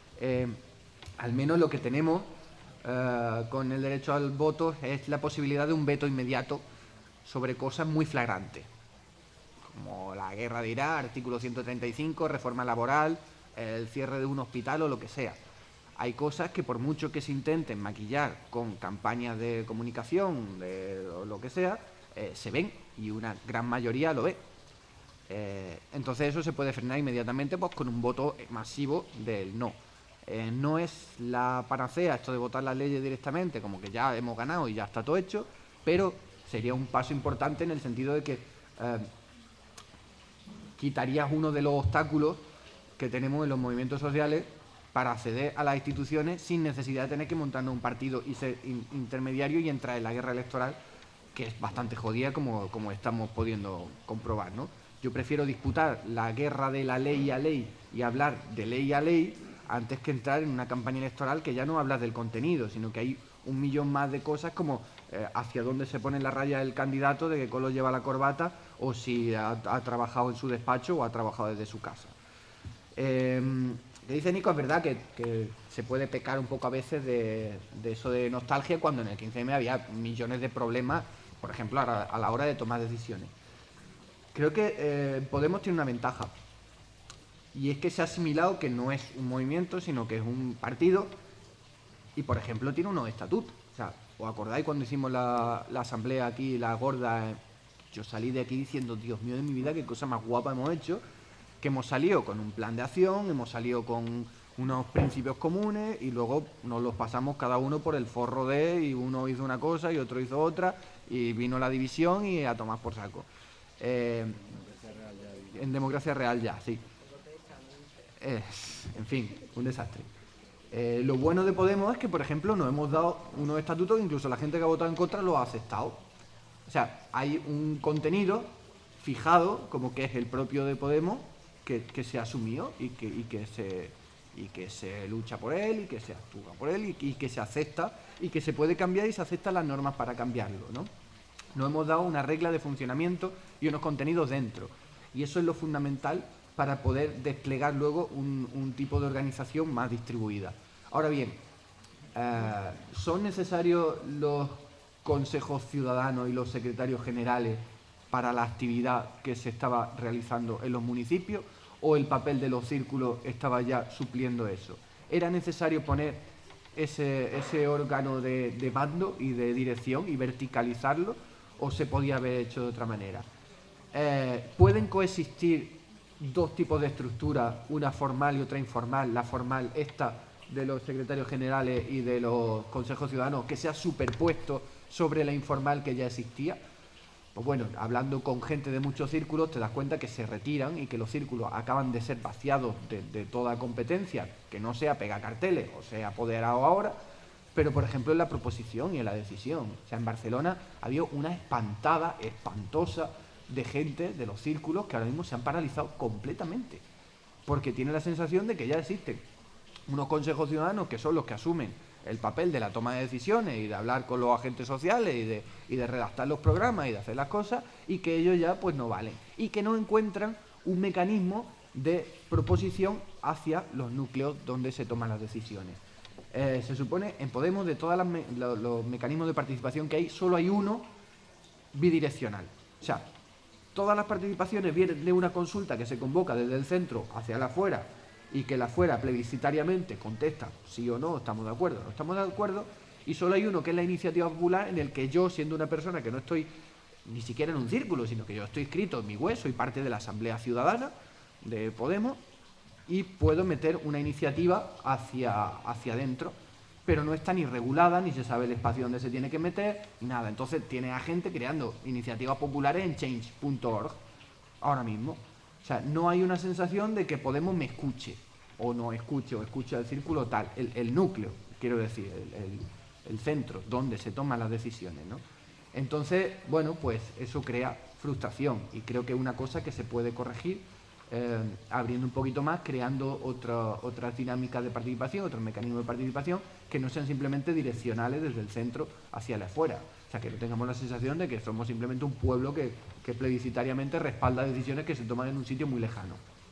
Al menos lo que tenemos con el derecho al voto es la posibilidad de un veto inmediato sobre cosas muy flagrantes, como la guerra de Irak, artículo 135, reforma laboral, el cierre de un hospital o lo que sea. Hay cosas que por mucho que se intenten maquillar con campañas de comunicación o lo que sea, se ven y una gran mayoría lo ve. Entonces eso se puede frenar inmediatamente pues, con un voto masivo del no. No es la panacea esto de votar las leyes directamente, como que ya hemos ganado y ya está todo hecho, pero sería un paso importante en el sentido de que quitarías uno de los obstáculos que tenemos en los movimientos sociales para acceder a las instituciones sin necesidad de tener que montarnos un partido y ser intermediario y entrar en la guerra electoral, que es bastante jodida como estamos pudiendo comprobar, ¿no? Yo prefiero disputar la guerra de la ley a ley y hablar de ley a ley antes que entrar en una campaña electoral que ya no hablas del contenido, sino que hay un millón más de cosas como hacia dónde se pone la raya el candidato, de qué color lleva la corbata o si ha trabajado en su despacho o ha trabajado desde su casa. Que dice Nico, es verdad que se puede pecar un poco a veces de eso de nostalgia cuando en el 15M había millones de problemas, por ejemplo, a la hora de tomar decisiones. Creo que Podemos tiene una ventaja, y es que se ha asimilado que no es un movimiento, sino que es un partido, y por ejemplo tiene unos estatutos. O sea, ¿os acordáis cuando hicimos la asamblea aquí, la gorda? Yo salí de aquí diciendo, Dios mío de mi vida, qué cosa más guapa hemos hecho, que hemos salido con un plan de acción, hemos salido con unos principios comunes y luego nos los pasamos cada uno por el forro y uno hizo una cosa y otro hizo otra y vino la división y a tomar por saco. En democracia real ya, sí. En fin, un desastre. Lo bueno de Podemos es que, por ejemplo, nos hemos dado unos estatutos que incluso la gente que ha votado en contra lo ha aceptado. O sea, hay un contenido fijado, como que es el propio de Podemos, que se asumió y que se lucha por él y que se actúa por él y que se acepta y que se puede cambiar y se aceptan las normas para cambiarlo, ¿no? Nos hemos dado una regla de funcionamiento y unos contenidos dentro. Y eso es lo fundamental para poder desplegar luego un tipo de organización más distribuida. Ahora bien, ¿son necesarios los consejos ciudadanos y los secretarios generales para la actividad que se estaba realizando en los municipios, o el papel de los círculos estaba ya supliendo eso? ¿Era necesario poner ese órgano de mando y de dirección y verticalizarlo, o se podía haber hecho de otra manera? ¿Pueden coexistir dos tipos de estructura, una formal y otra informal? La formal, esta de los secretarios generales y de los consejos ciudadanos, que se ha superpuesto sobre la informal que ya existía. Pues bueno, hablando con gente de muchos círculos te das cuenta que se retiran y que los círculos acaban de ser vaciados de toda competencia, que no sea pegar carteles o sea apoderado ahora, pero por ejemplo en la proposición y en la decisión. O sea, en Barcelona había una espantosa de gente de los círculos que ahora mismo se han paralizado completamente, porque tienen la sensación de que ya existen unos consejos ciudadanos que son los que asumen el papel de la toma de decisiones y de hablar con los agentes sociales y de redactar los programas y de hacer las cosas, y que ellos ya pues no valen y que no encuentran un mecanismo de proposición hacia los núcleos donde se toman las decisiones. Se supone en Podemos, de todos los mecanismos de participación que hay, solo hay uno bidireccional. O sea, todas las participaciones vienen de una consulta que se convoca desde el centro hacia la afuera, y que la afuera plebiscitariamente contesta sí o no, estamos de acuerdo, no estamos de acuerdo, y solo hay uno que es la iniciativa popular, en el que yo, siendo una persona que no estoy ni siquiera en un círculo, sino que yo estoy inscrito en mi web, soy parte de la Asamblea Ciudadana de Podemos y puedo meter una iniciativa hacia adentro, pero no está ni regulada, ni se sabe el espacio donde se tiene que meter, ni nada. Entonces tiene a gente creando iniciativas populares en change.org ahora mismo. O sea, no hay una sensación de que Podemos me escuche, o no escuche, o escuche al círculo tal, el núcleo, quiero decir, el centro, donde se toman las decisiones, ¿no? Entonces, bueno, pues eso crea frustración, y creo que es una cosa que se puede corregir abriendo un poquito más, creando otras dinámicas de participación, otros mecanismos de participación que no sean simplemente direccionales desde el centro hacia el afuera. O sea, que no tengamos la sensación de que somos simplemente un pueblo que plebiscitariamente respalda decisiones que se toman en un sitio muy lejano.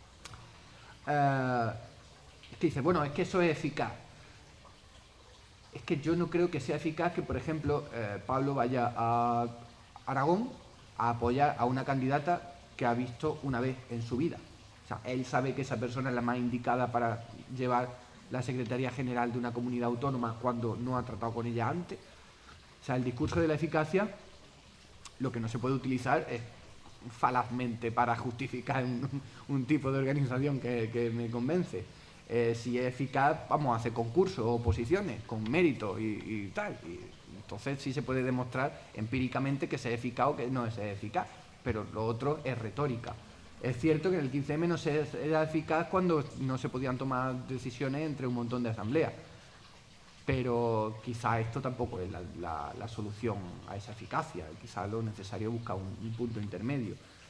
Que dice, bueno, es que eso es eficaz. Es que yo no creo que sea eficaz que, por ejemplo, Pablo vaya a Aragón a apoyar a una candidata que ha visto una vez en su vida. O sea, él sabe que esa persona es la más indicada para llevar la Secretaría General de una comunidad autónoma cuando no ha tratado con ella antes. O sea, el discurso de la eficacia, lo que no se puede utilizar es falazmente para justificar un tipo de organización que me convence. Si es eficaz, vamos a hacer concursos o oposiciones con mérito y tal. Y entonces sí se puede demostrar empíricamente que sea eficaz o que no es eficaz, pero lo otro es retórica. Es cierto que en el 15M no se era eficaz cuando no se podían tomar decisiones entre un montón de asambleas, pero quizá esto tampoco es la solución a esa eficacia, quizá lo necesario es buscar un punto intermedio.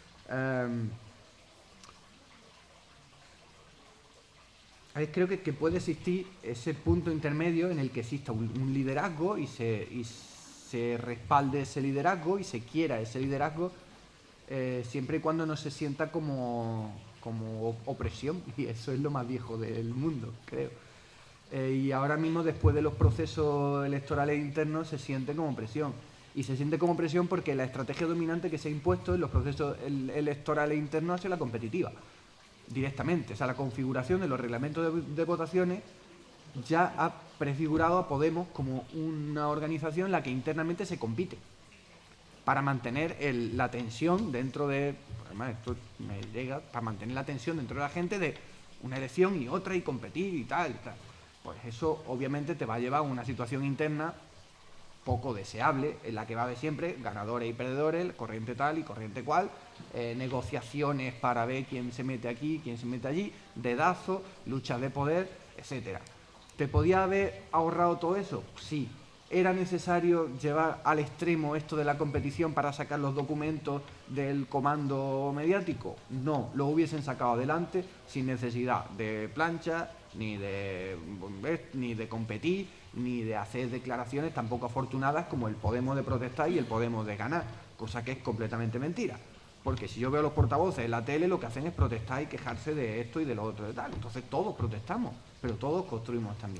Creo que puede existir ese punto intermedio en el que exista un liderazgo y se respalde ese liderazgo y se quiera ese liderazgo, siempre y cuando no se sienta como opresión, y eso es lo más viejo del mundo, creo. Y ahora mismo, después de los procesos electorales internos, se siente como presión. Y se siente como presión porque la estrategia dominante que se ha impuesto en los procesos electorales internos ha sido la competitiva, directamente. O sea, la configuración de los reglamentos de votaciones ya ha prefigurado a Podemos como una organización en la que internamente se compite para mantener la tensión dentro de... Además, esto me llega para mantener la tensión dentro de la gente de una elección y otra y competir y tal. Pues eso obviamente te va a llevar a una situación interna poco deseable, en la que va a haber siempre ganadores y perdedores, corriente tal y corriente cual, negociaciones para ver quién se mete aquí, quién se mete allí, dedazos, luchas de poder, etcétera. ¿Te podía haber ahorrado todo eso? Sí. ¿Era necesario llevar al extremo esto de la competición para sacar los documentos del comando mediático? No, lo hubiesen sacado adelante sin necesidad de plancha, ni de competir, ni de hacer declaraciones tampoco afortunadas como el Podemos de protestar y el Podemos de ganar, cosa que es completamente mentira. Porque si yo veo a los portavoces en la tele, lo que hacen es protestar y quejarse de esto y de lo otro y tal. Entonces todos protestamos, pero todos construimos también.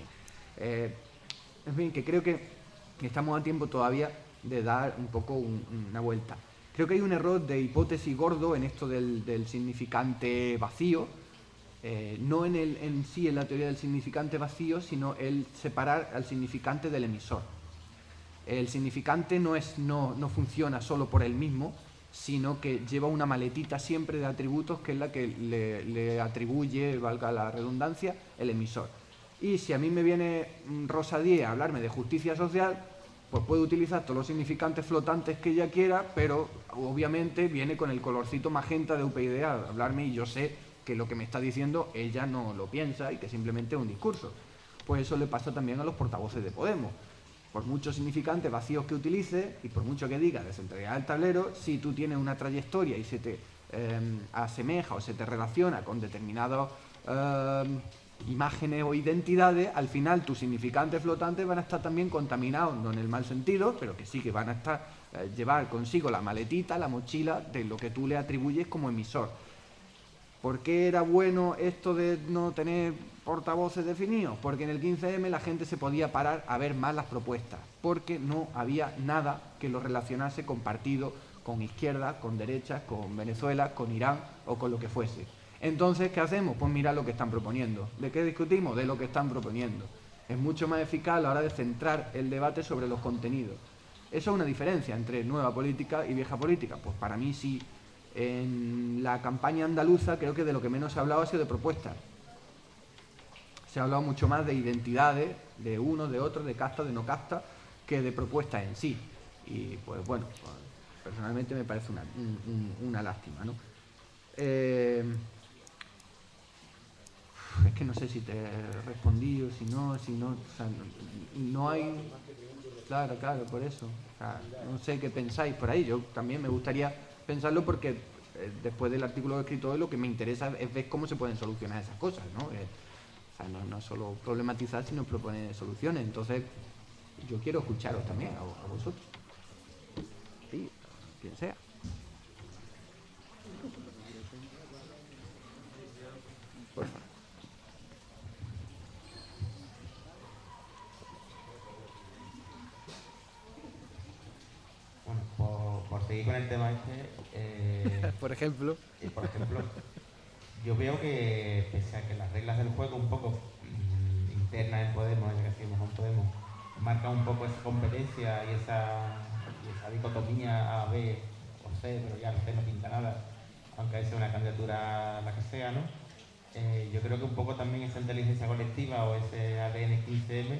En fin, que creo que estamos a tiempo todavía de dar un poco una vuelta. Creo que hay un error de hipótesis gordo en esto del significante vacío, no en sí en la teoría del significante vacío, sino el separar al significante del emisor. El significante no funciona solo por él mismo, sino que lleva una maletita siempre de atributos que es la que le atribuye, valga la redundancia, el emisor. Y si a mí me viene Rosa Díez a hablarme de justicia social, pues puedo utilizar todos los significantes flotantes que ella quiera, pero obviamente viene con el colorcito magenta de UPyD a hablarme y yo sé que lo que me está diciendo ella no lo piensa y que simplemente es un discurso. Pues eso le pasa también a los portavoces de Podemos. Por muchos significantes vacíos que utilice y por mucho que diga de centralidad del tablero, si tú tienes una trayectoria y se te asemeja o se te relaciona con determinadas imágenes o identidades, al final tus significantes flotantes van a estar también contaminados, no en el mal sentido, pero que sí que van a estar llevar consigo la maletita, la mochila de lo que tú le atribuyes como emisor. ¿Por qué era bueno esto de no tener portavoces definidos? Porque en el 15M la gente se podía parar a ver más las propuestas, porque no había nada que lo relacionase con partidos, con izquierda, con derecha, con Venezuela, con Irán o con lo que fuese. Entonces, ¿qué hacemos? Pues mirar lo que están proponiendo. ¿De qué discutimos? De lo que están proponiendo. Es mucho más eficaz a la hora de centrar el debate sobre los contenidos. ¿Eso es una diferencia entre nueva política y vieja política? Pues para mí sí. En la campaña andaluza creo que de lo que menos se ha hablado ha sido de propuestas. Se ha hablado mucho más de identidades, de uno, de otro, de casta, de no casta, que de propuestas en sí. Y pues bueno, pues, personalmente me parece una lástima, ¿no? Es que no sé si te he respondido, si no, o sea, no hay... Claro, por eso. O sea, no sé qué pensáis por ahí. Yo también me gustaría pensarlo porque después del artículo que he escrito hoy lo que me interesa es ver cómo se pueden solucionar esas cosas, ¿no? O sea, no solo problematizar, sino proponer soluciones. Entonces, yo quiero escucharos también, a vosotros. Sí, quien sea. Por favor. Bueno, por seguir con el tema este... por ejemplo, yo veo que, pese a que las reglas del juego un poco internas en Podemos, ya que decimos en Podemos, marcan un poco esa competencia y esa dicotomía A, B o C, pero ya el C no pinta nada, aunque sea una candidatura la que sea, ¿no? Yo creo que un poco también esa inteligencia colectiva o ese ADN 15M,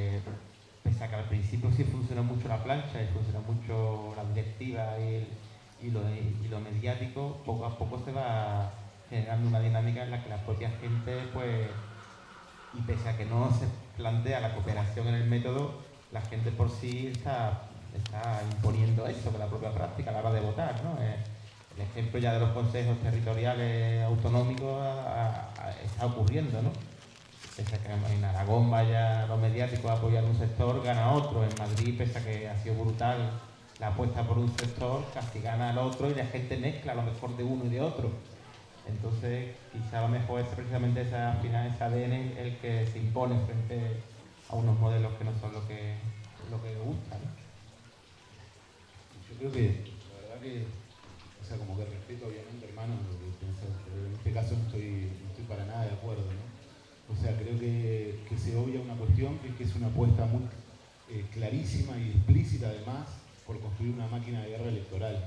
pese a que al principio sí funcionó mucho la plancha y funcionó mucho la directiva y y lo mediático poco a poco se va generando una dinámica en la que la propia gente, pues, y pese a que no se plantea la cooperación en el método, la gente por sí está imponiendo eso con la propia práctica a la hora de votar, ¿no? El ejemplo ya de los consejos territoriales autonómicos está ocurriendo, ¿no? Pese a que en Aragón vaya los mediáticos a apoyar un sector, gana otro. En Madrid, pese a que ha sido brutal la apuesta por un sector, casi gana al otro y la gente mezcla lo mejor de uno y de otro. Entonces, quizá a lo mejor es precisamente ese ADN el que se impone frente a unos modelos que no son lo que gusta, ¿no? Yo creo que, la verdad que, o sea, como que respeto obviamente, hermano, lo que pensás, pero en este caso no estoy para nada de acuerdo, ¿no? O sea, creo que se obvia una cuestión que es una apuesta muy clarísima y explícita además por construir una máquina de guerra electoral.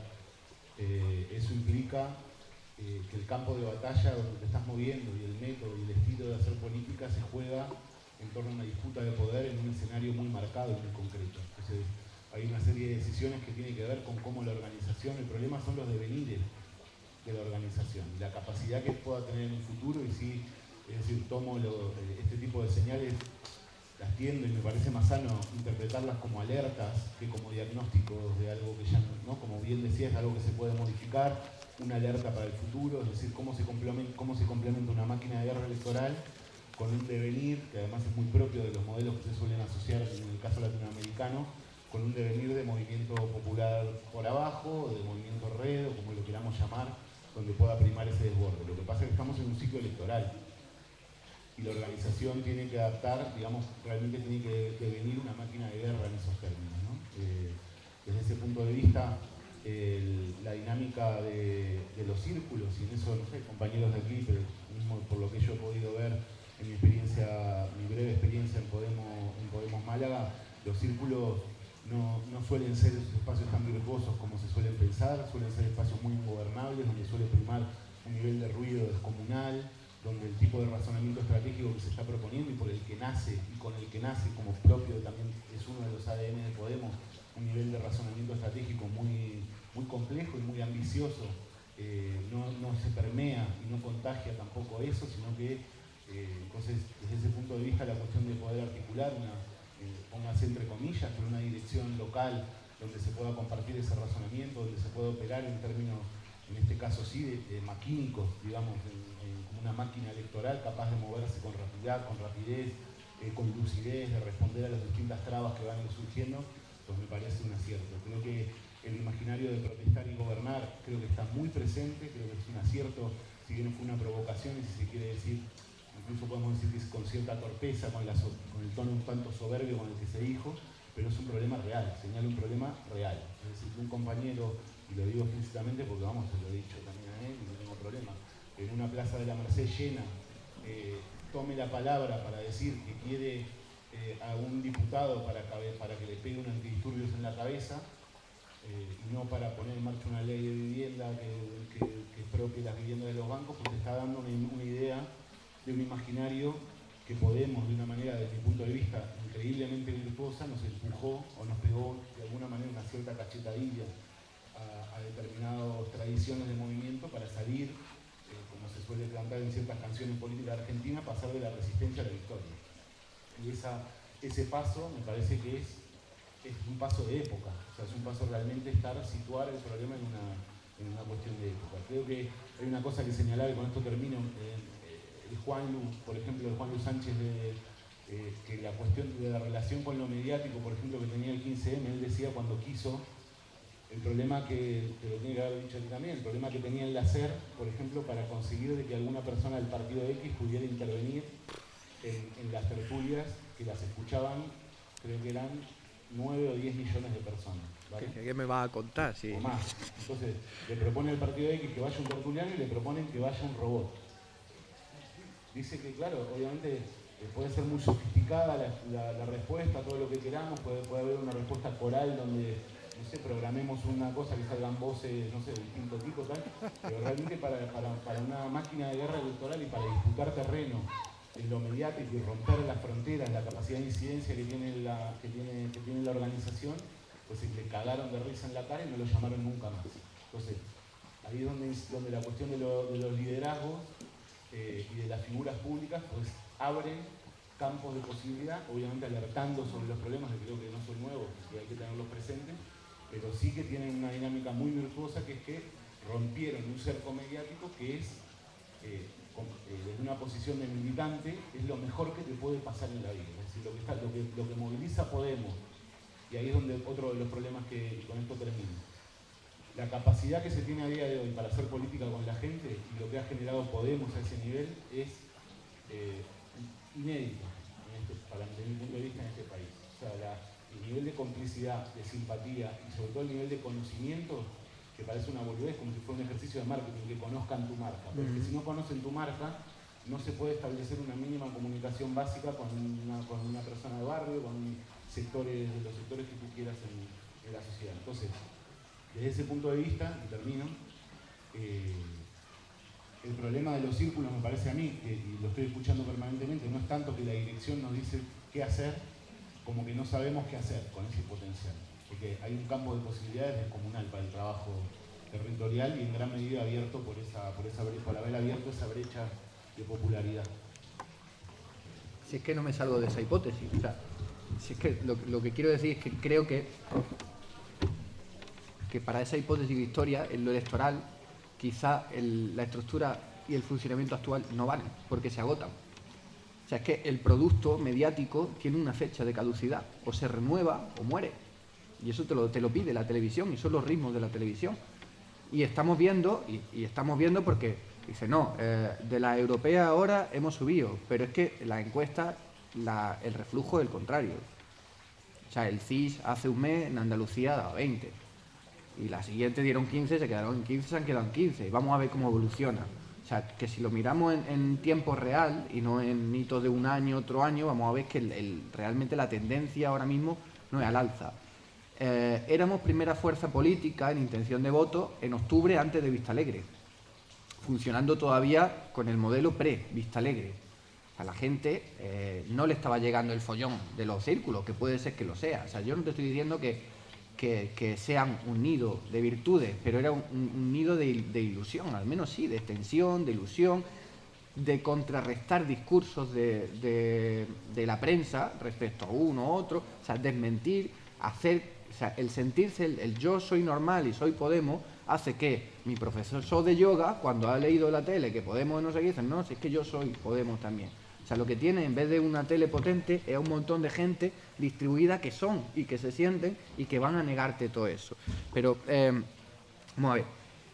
Eso implica que el campo de batalla donde te estás moviendo y el método y el estilo de hacer política se juega en torno a una disputa de poder en un escenario muy marcado y muy concreto. Entonces, hay una serie de decisiones que tienen que ver con cómo la organización, el problema son los devenires de la organización, la capacidad que pueda tener en un futuro y si, es decir, tomo este tipo de señales, las tiendo y me parece más sano interpretarlas como alertas que como diagnósticos de algo que ya no, como bien decía, es algo que se puede modificar, una alerta para el futuro, es decir, cómo se complementa una máquina de guerra electoral con un devenir, que además es muy propio de los modelos que se suelen asociar en el caso latinoamericano, con un devenir de movimiento popular por abajo, de movimiento red, o como lo queramos llamar, donde pueda primar ese desborde. Lo que pasa es que estamos en un ciclo electoral y la organización tiene que adaptar, digamos, realmente tiene que devenir una máquina de guerra en esos términos, ¿no? Desde ese punto de vista, la dinámica de los círculos, y en eso, no sé, compañeros de aquí, pero mismo por lo que yo he podido ver en mi breve experiencia en Podemos Málaga, los círculos no suelen ser esos espacios tan virtuosos como se suelen pensar, suelen ser espacios muy ingobernables, donde suele primar un nivel de ruido descomunal, donde el tipo de razonamiento estratégico que se está proponiendo y por el que nace, y con el que nace como propio también es uno de los ADN de Podemos, un nivel de razonamiento estratégico muy, muy complejo y muy ambicioso, no se permea y no contagia tampoco eso, sino que entonces desde ese punto de vista la cuestión de poder articular póngase entre comillas, con una dirección local donde se pueda compartir ese razonamiento, donde se pueda operar en términos, en este caso sí, maquínicos, digamos, como una máquina electoral capaz de moverse con rapidez, con lucidez, de responder a las distintas trabas que van a ir surgiendo, pues me parece un acierto. Creo que el imaginario de protestar y gobernar creo que está muy presente, creo que es un acierto, si bien fue una provocación y si se quiere decir, incluso podemos decir que es con cierta torpeza, con el tono un tanto soberbio con el que se dijo, pero es un problema real, señala un problema real. Es decir, que un compañero, y lo digo explícitamente porque vamos, se lo he dicho también a él y no tengo problema, que en una plaza de la Merced llena tome la palabra para decir que quiere a un diputado para que le pegue un antidisturbios en la cabeza, y no para poner en marcha una ley de vivienda que propie las viviendas de los bancos, porque está dando una idea de un imaginario que Podemos, de una manera, desde mi punto de vista, increíblemente virtuosa, nos empujó o nos pegó de alguna manera una cierta cachetadilla a determinadas tradiciones de movimiento para salir, como se suele cantar en ciertas canciones políticas argentinas, pasar de la resistencia a la victoria. Y ese paso me parece que es un paso de época, o sea, es un paso realmente situar el problema en una cuestión de época. Creo que hay una cosa que señalar, y con esto termino, el Juanlu, por ejemplo, el Juanlu Sánchez, que la cuestión de la relación con lo mediático, por ejemplo, que tenía el 15M, él decía cuando quiso, el problema que lo tiene que haber dicho aquí también, el problema que tenía el SER, por ejemplo, para conseguir de que alguna persona del partido X pudiera intervenir en las tertulias que las escuchaban, creo que eran 9 o 10 millones de personas. ¿Vale? ¿Qué me vas a contar? Sí. O más. Entonces, le propone al partido X que vaya un tertuliano y le proponen que vaya un robot. Dice que, claro, obviamente puede ser muy sofisticada la respuesta, todo lo que queramos, puede haber una respuesta coral donde, no sé, programemos una cosa que salgan voces, no sé, de distinto tipo, tal, pero realmente para una máquina de guerra electoral y para disputar terreno en lo mediático y romper las fronteras, la capacidad de incidencia que tiene la organización, pues le cagaron de risa en la cara y no lo llamaron nunca más. Entonces, ahí es donde la cuestión de los liderazgos y de las figuras públicas pues abren campos de posibilidad, obviamente alertando sobre los problemas que creo que no son nuevos y hay que tenerlos presentes, pero sí que tienen una dinámica muy virtuosa, que es que rompieron un cerco mediático que es, desde una posición de militante, es lo mejor que te puede pasar en la vida. Es decir, lo que moviliza Podemos, y ahí es donde otro de los problemas que con esto termino. La capacidad que se tiene a día de hoy para hacer política con la gente y lo que ha generado Podemos a ese nivel es inédito, desde mi punto de vista, en este país. O sea, el nivel de complicidad, de simpatía y sobre todo el nivel de conocimiento, que parece una boludez, como si fuera un ejercicio de marketing, que conozcan tu marca. Porque si no conocen tu marca, no se puede establecer una mínima comunicación básica con una persona de barrio, con los sectores que tú quieras en la sociedad. Entonces, desde ese punto de vista, y termino, el problema de los círculos, me parece a mí, y lo estoy escuchando permanentemente, no es tanto que la dirección nos dice qué hacer, como que no sabemos qué hacer con ese potencial. Porque hay un campo de posibilidades descomunal para el trabajo territorial y en gran medida abierto por haber abierto esa brecha de popularidad. Si es que no me salgo de esa hipótesis. O sea, si es que lo que quiero decir es que creo que para esa hipótesis de historia, en lo electoral, quizá la estructura y el funcionamiento actual no valen, porque se agotan. O sea, es que el producto mediático tiene una fecha de caducidad, o se renueva o muere. Y eso te lo pide la televisión, y son los ritmos de la televisión. Y estamos viendo, porque dice, no, de la europea ahora hemos subido, pero es que la encuesta, el reflujo es el contrario. O sea, el CIS hace un mes en Andalucía daba 20. Y la siguiente dieron 15, se quedaron en 15, se han quedado en 15. Y vamos a ver cómo evoluciona. O sea, que si lo miramos en tiempo real y no en hitos de un año, otro año, vamos a ver que realmente la tendencia ahora mismo no es al alza. Éramos primera fuerza política en intención de voto en octubre antes de Vistalegre, funcionando todavía con el modelo pre-Vistalegre. A la gente no le estaba llegando el follón de los círculos, que puede ser que lo sea. O sea, yo no te estoy diciendo que sean un nido de virtudes, pero era un nido de ilusión, al menos sí, de extensión, de ilusión, de contrarrestar discursos de la prensa respecto a uno u otro, o sea, desmentir, o sea, el sentirse, el yo soy normal y soy Podemos, hace que mi profesor de yoga, cuando ha leído en la tele que Podemos no sé qué, dicen, no, si es que yo soy Podemos también. O sea, lo que tiene, en vez de una tele potente, es un montón de gente distribuida que son y que se sienten y que van a negarte todo eso. Pero, vamos a ver.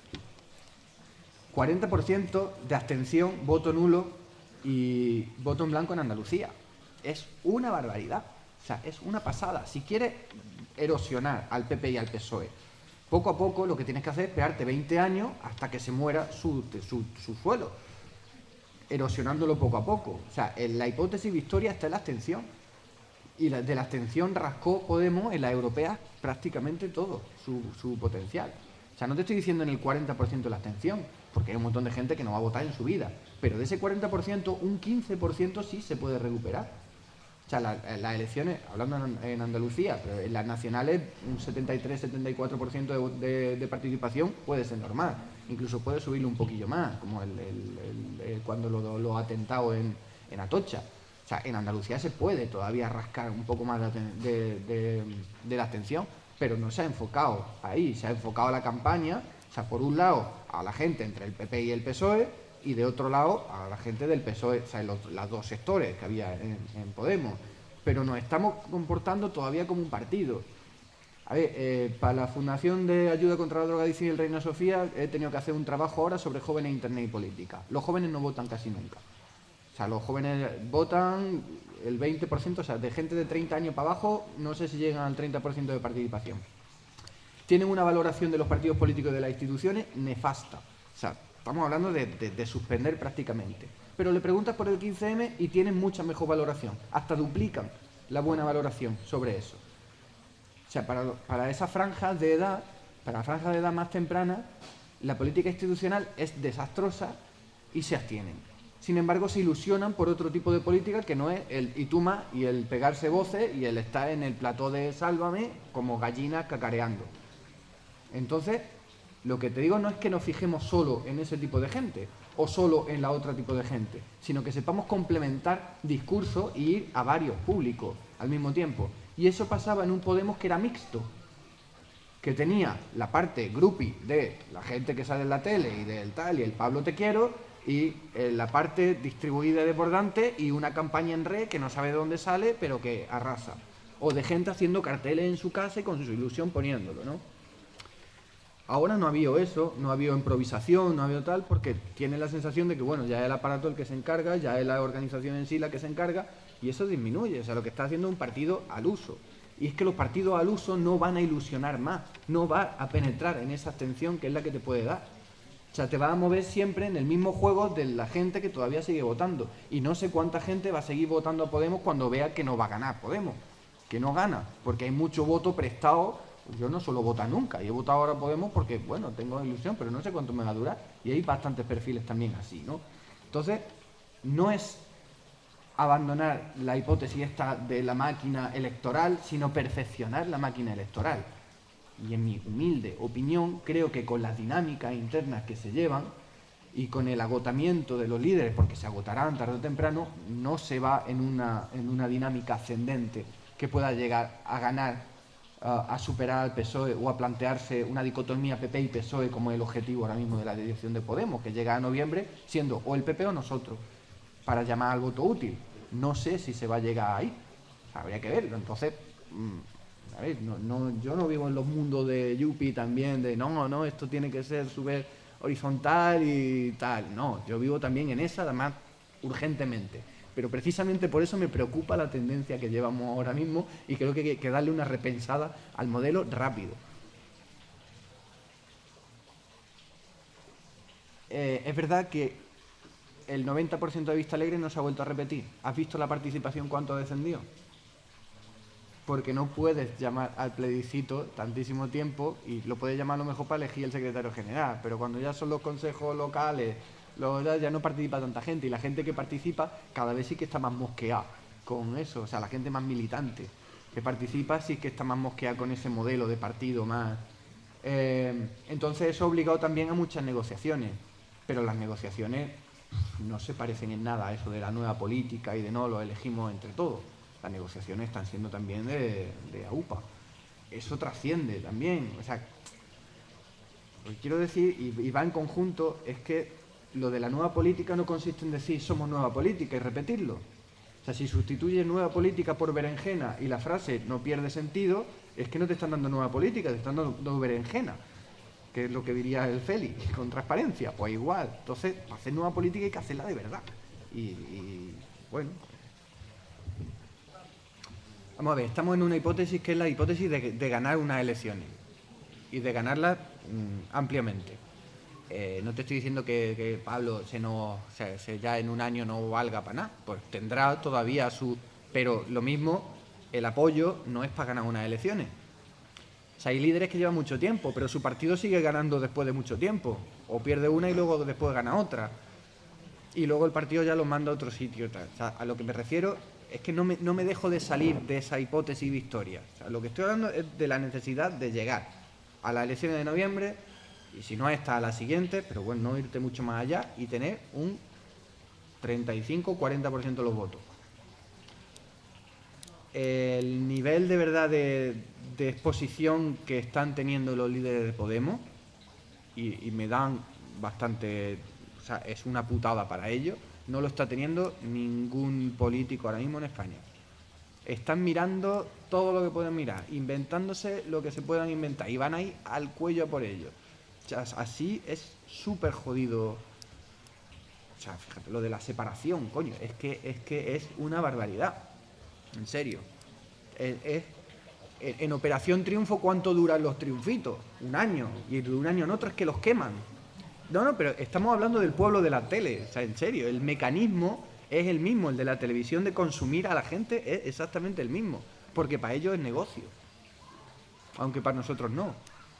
40% de abstención, voto nulo y voto en blanco en Andalucía. Es una barbaridad. O sea, es una pasada. Si quieres erosionar al PP y al PSOE, poco a poco lo que tienes que hacer es esperarte 20 años hasta que se muera su suelo, erosionándolo poco a poco. O sea, en la hipótesis de historia está en la abstención. Y de la abstención rascó Podemos en las europeas prácticamente todo su potencial. O sea, no te estoy diciendo en el 40% de la abstención, porque hay un montón de gente que no va a votar en su vida. Pero de ese 40%, un 15% sí se puede recuperar. O sea, las elecciones, hablando en Andalucía, pero en las nacionales un 73-74% de participación puede ser normal. Incluso puede subirlo un poquillo más, como cuando los atentados en Atocha. O sea, en Andalucía se puede todavía rascar un poco más de la abstención, pero no se ha enfocado ahí, se ha enfocado la campaña, o sea, por un lado a la gente entre el PP y el PSOE, y de otro lado a la gente del PSOE, o sea, los dos sectores que había en Podemos. Pero nos estamos comportando todavía como un partido. A ver, para la Fundación de Ayuda contra la Drogadicción y el Reina Sofía he tenido que hacer un trabajo ahora sobre jóvenes, internet y política. Los jóvenes no votan casi nunca. O sea, los jóvenes votan el 20%, o sea, de gente de 30 años para abajo, no sé si llegan al 30% de participación. Tienen una valoración de los partidos políticos y de las instituciones nefasta. O sea, estamos hablando de suspender prácticamente. Pero le preguntas por el 15M y tienen mucha mejor valoración. Hasta duplican la buena valoración sobre eso. O sea, para esa franja de edad, para la franja de edad más temprana, la política institucional es desastrosa y se abstienen. Sin embargo, se ilusionan por otro tipo de política que no es el y tú más y el pegarse voces y el estar en el plató de Sálvame como gallinas cacareando. Entonces, Lo que te digo no es que nos fijemos solo en ese tipo de gente o solo en la otra tipo de gente, sino que sepamos complementar discursos e ir a varios públicos al mismo tiempo. Y eso pasaba en un Podemos que era mixto, que tenía la parte groupie de la gente que sale en la tele y del tal y el Pablo te quiero, y la parte distribuida y desbordante y una campaña en red que no sabe de dónde sale pero que arrasa. O de gente haciendo carteles en su casa y con su ilusión poniéndolo, ¿no? Ahora no ha habido eso, no ha habido improvisación, no ha habido tal, porque tiene la sensación de que, bueno, ya es el aparato el que se encarga, ya es la organización en sí la que se encarga, y eso disminuye. O sea, lo que está haciendo es un partido al uso. Y es que los partidos al uso no van a ilusionar más, no va a penetrar en esa abstención que es la que te puede dar. O sea, te va a mover siempre en el mismo juego de la gente que todavía sigue votando. Y no sé cuánta gente va a seguir votando a Podemos cuando vea que no va a ganar Podemos, que no gana, porque hay mucho voto prestado. Yo no suelo votar nunca, y he votado ahora a Podemos porque, bueno, tengo ilusión, pero no sé cuánto me va a durar. Y hay bastantes perfiles también así, ¿no? Entonces, no es abandonar la hipótesis esta de la máquina electoral, sino perfeccionar la máquina electoral. Y en mi humilde opinión, creo que con las dinámicas internas que se llevan y con el agotamiento de los líderes, porque se agotarán tarde o temprano, no se va en una dinámica ascendente que pueda llegar a ganar, a superar al PSOE o a plantearse una dicotomía PP y PSOE como el objetivo ahora mismo de la dirección de Podemos, que llega a noviembre siendo o el PP o nosotros, para llamar al voto útil. No sé si se va a llegar ahí, habría que verlo. Entonces, a ver, yo no vivo en los mundos de Yupi también, de no, esto tiene que ser súper horizontal y tal. No, yo vivo también en esa, además, urgentemente. Pero precisamente por eso me preocupa la tendencia que llevamos ahora mismo y creo que hay que darle una repensada al modelo rápido. Es verdad que el 90% de Vista Alegre no se ha vuelto a repetir. ¿Has visto la participación cuánto ha descendido? Porque no puedes llamar al plebiscito tantísimo tiempo y lo puedes llamar a lo mejor para elegir el secretario general, pero cuando ya son los consejos locales, ya no participa tanta gente, y la gente que participa cada vez sí que está más mosqueada con eso. O sea, la gente más militante que participa sí que está más mosqueada con ese modelo de partido más. Entonces eso ha obligado también a muchas negociaciones, pero las negociaciones no se parecen en nada a eso de la nueva política y de no lo elegimos entre todos. Las negociaciones están siendo también de AUPA. Eso trasciende también. O sea, lo que quiero decir, y va en conjunto, es que lo de la nueva política no consiste en decir somos nueva política y repetirlo. O sea, si sustituyes nueva política por berenjena y la frase no pierde sentido, es que no te están dando nueva política, te están dando berenjena, que es lo que diría el Félix, con transparencia. Pues igual. Entonces, para hacer nueva política hay que hacerla de verdad. Y bueno. Vamos a ver, estamos en una hipótesis que es la hipótesis de ganar unas elecciones y de ganarlas ampliamente. No te estoy diciendo que Pablo ya en un año no valga para nada, pues tendrá todavía su... Pero lo mismo, el apoyo no es para ganar unas elecciones. O sea, hay líderes que llevan mucho tiempo, pero su partido sigue ganando después de mucho tiempo. O pierde una y luego después gana otra. Y luego el partido ya lo manda a otro sitio. O sea, a lo que me refiero es que no me dejo de salir de esa hipótesis de historia. O sea, lo que estoy hablando es de la necesidad de llegar a las elecciones de noviembre, y si no esta, a la siguiente, pero bueno, no irte mucho más allá y tener un 35-40% de los votos. El nivel de verdad de exposición que están teniendo los líderes de Podemos, y me dan bastante... O sea, es una putada para ellos, no lo está teniendo ningún político ahora mismo en España. Están mirando todo lo que pueden mirar, inventándose lo que se puedan inventar, y van a ir al cuello a por ello. O sea, así es súper jodido. O sea, fíjate, lo de la separación, coño, es que es una barbaridad. En serio. En Operación Triunfo, ¿cuánto duran los triunfitos? 1 año. Y de 1 año en otro es que los queman. No, pero estamos hablando del pueblo de la tele. O sea, en serio, el mecanismo es el mismo. El de la televisión de consumir a la gente es exactamente el mismo. Porque para ellos es negocio. Aunque para nosotros no.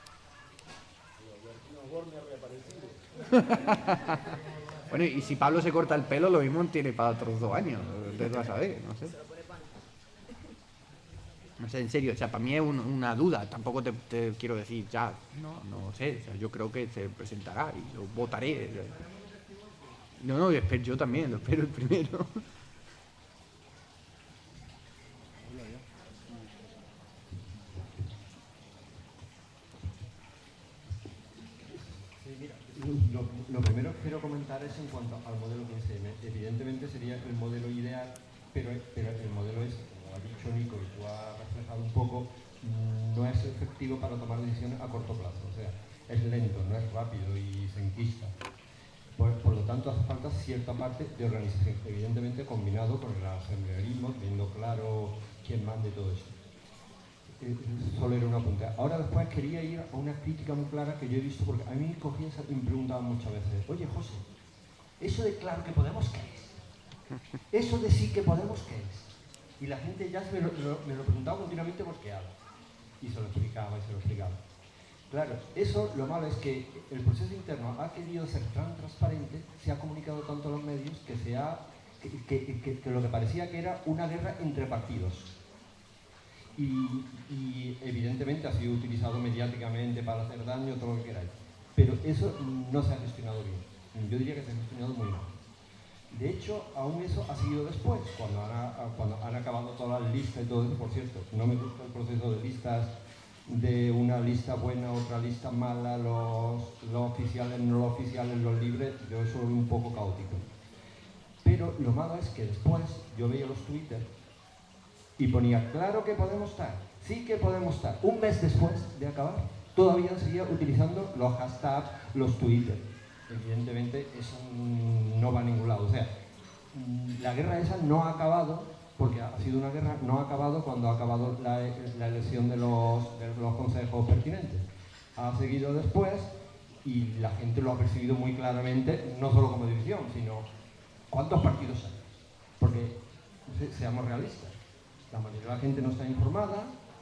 Bueno, y si Pablo se corta el pelo, lo mismo tiene para otros 2 años. Ustedes lo saben, no sé. No sé, en serio, o sea, para mí es una duda, tampoco te quiero decir ya, no sé, o sea, yo creo que se presentará y lo votaré. No, yo también, lo espero el primero. Lo primero que quiero comentar es en cuanto al modelo PSM. Evidentemente sería el modelo ideal, pero el modelo es, como ha dicho Nico y tú has reflejado un poco, no es efectivo para tomar decisiones a corto plazo. O sea, es lento, no es rápido y se enquista. Por lo tanto, hace falta cierta parte de organización, evidentemente combinado con el asamblearismo, teniendo claro quién manda y todo eso. Solo era una punta. Ahora después quería ir a una crítica muy clara que yo he visto, porque a mí me preguntaban muchas veces, oye José, ¿eso de claro que podemos qué es? ¿Eso de sí que podemos qué es? Y la gente ya me lo preguntaba continuamente por qué hago. Y se lo explicaba. Claro, eso lo malo es que el proceso interno ha querido ser tan transparente, se ha comunicado tanto a los medios que lo que parecía que era una guerra entre partidos. Y evidentemente ha sido utilizado mediáticamente para hacer daño, todo lo que queráis. Pero eso no se ha gestionado bien. Yo diría que se ha gestionado muy mal. De hecho, aún eso ha seguido después, cuando han acabado todas las listas y todo eso. Por cierto, no me gusta el proceso de listas, de una lista buena, otra lista mala, los oficiales, no los oficiales, los libres. Yo eso lo veo un poco caótico. Pero lo malo es que después yo veía los Twitter y ponía, claro que podemos estar, sí que podemos estar. Un mes después de acabar, todavía seguía utilizando los hashtags, los Twitter. Evidentemente eso no va a ningún lado. O sea, la guerra esa no ha acabado, porque ha sido una guerra, no ha acabado cuando ha acabado la elección de los consejos pertinentes. Ha seguido después y la gente lo ha percibido muy claramente, no solo como división, sino ¿cuántos partidos hay? Porque, seamos realistas, la mayoría de la gente no está informada,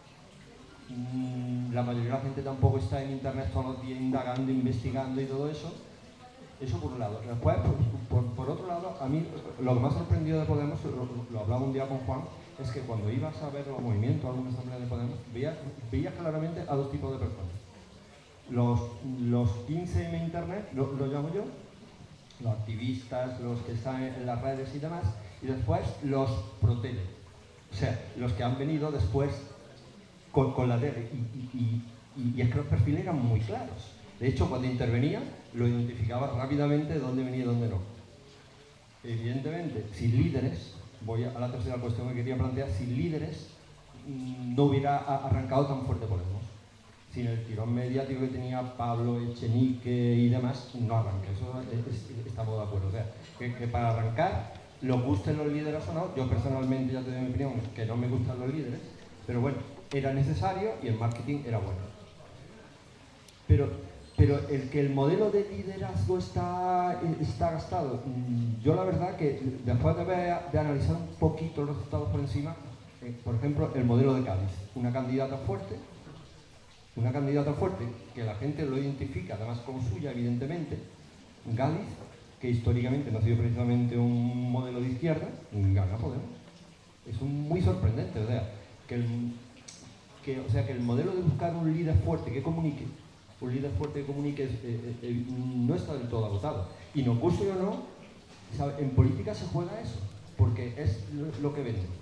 la mayoría de la gente tampoco está en internet todos los días indagando, investigando y todo eso. Eso por un lado. Después, por otro lado, a mí lo que más sorprendió de Podemos, lo hablaba un día con Juan, es que cuando ibas a ver los movimientos, alguna asamblea de Podemos, veías claramente a dos tipos de personas. Los 15 en internet, lo llamo yo, los activistas, los que están en las redes y demás, y después los pro-tele. O sea, los que han venido después con la tele. Y es que los perfiles eran muy claros. De hecho, cuando intervenía, lo identificaba rápidamente de dónde venía y dónde no. Evidentemente, sin líderes, voy a la tercera cuestión que quería plantear, sin líderes no hubiera arrancado tan fuerte Podemos. Sin el tirón mediático que tenía Pablo Echenique y demás, no arranca. Eso estamos de acuerdo. O sea, que para arrancar, los gusten los líderes o no, yo personalmente ya te doy mi opinión, que no me gustan los líderes, pero bueno, era necesario y el marketing era bueno. Pero el modelo de liderazgo está gastado. Yo la verdad que después de analizar un poquito los resultados por encima, por ejemplo, el modelo de Cádiz, una candidata fuerte que la gente lo identifica además como suya, evidentemente. Cádiz, que históricamente no ha sido precisamente un modelo de izquierda, gana Podemos. Es muy sorprendente, o sea, que el modelo de buscar un líder fuerte que comunique, no está del todo agotado. Y nos guste o no, ¿sabe? En política se juega eso, porque es lo que vende.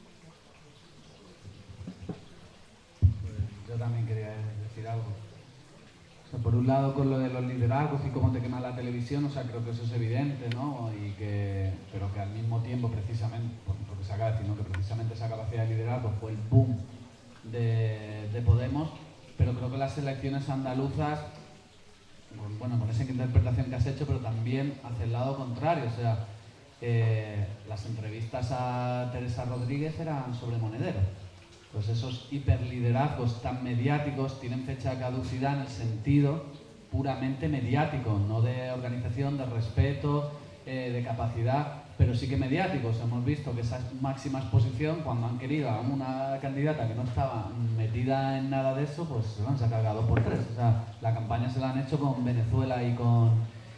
Yo también quería decir algo. O sea, por un lado, con lo de los liderazgos y cómo te quema la televisión, o sea, creo que eso es evidente, ¿no? Pero que al mismo tiempo, precisamente, porque se acaba de decir, ¿no? Que precisamente esa capacidad de liderazgo fue el boom de Podemos, pero creo que las elecciones andaluzas, bueno, con esa interpretación que has hecho, pero también hacia el lado contrario, o sea, las entrevistas a Teresa Rodríguez eran sobre Monedero. Pues esos hiperliderazgos tan mediáticos tienen fecha de caducidad en el sentido puramente mediático, no de organización, de respeto, de capacidad, pero sí que mediáticos. Hemos visto que esa máxima exposición, cuando han querido a una candidata que no estaba metida en nada de eso, pues se lo han sacado 2 por 3. O sea, la campaña se la han hecho con Venezuela y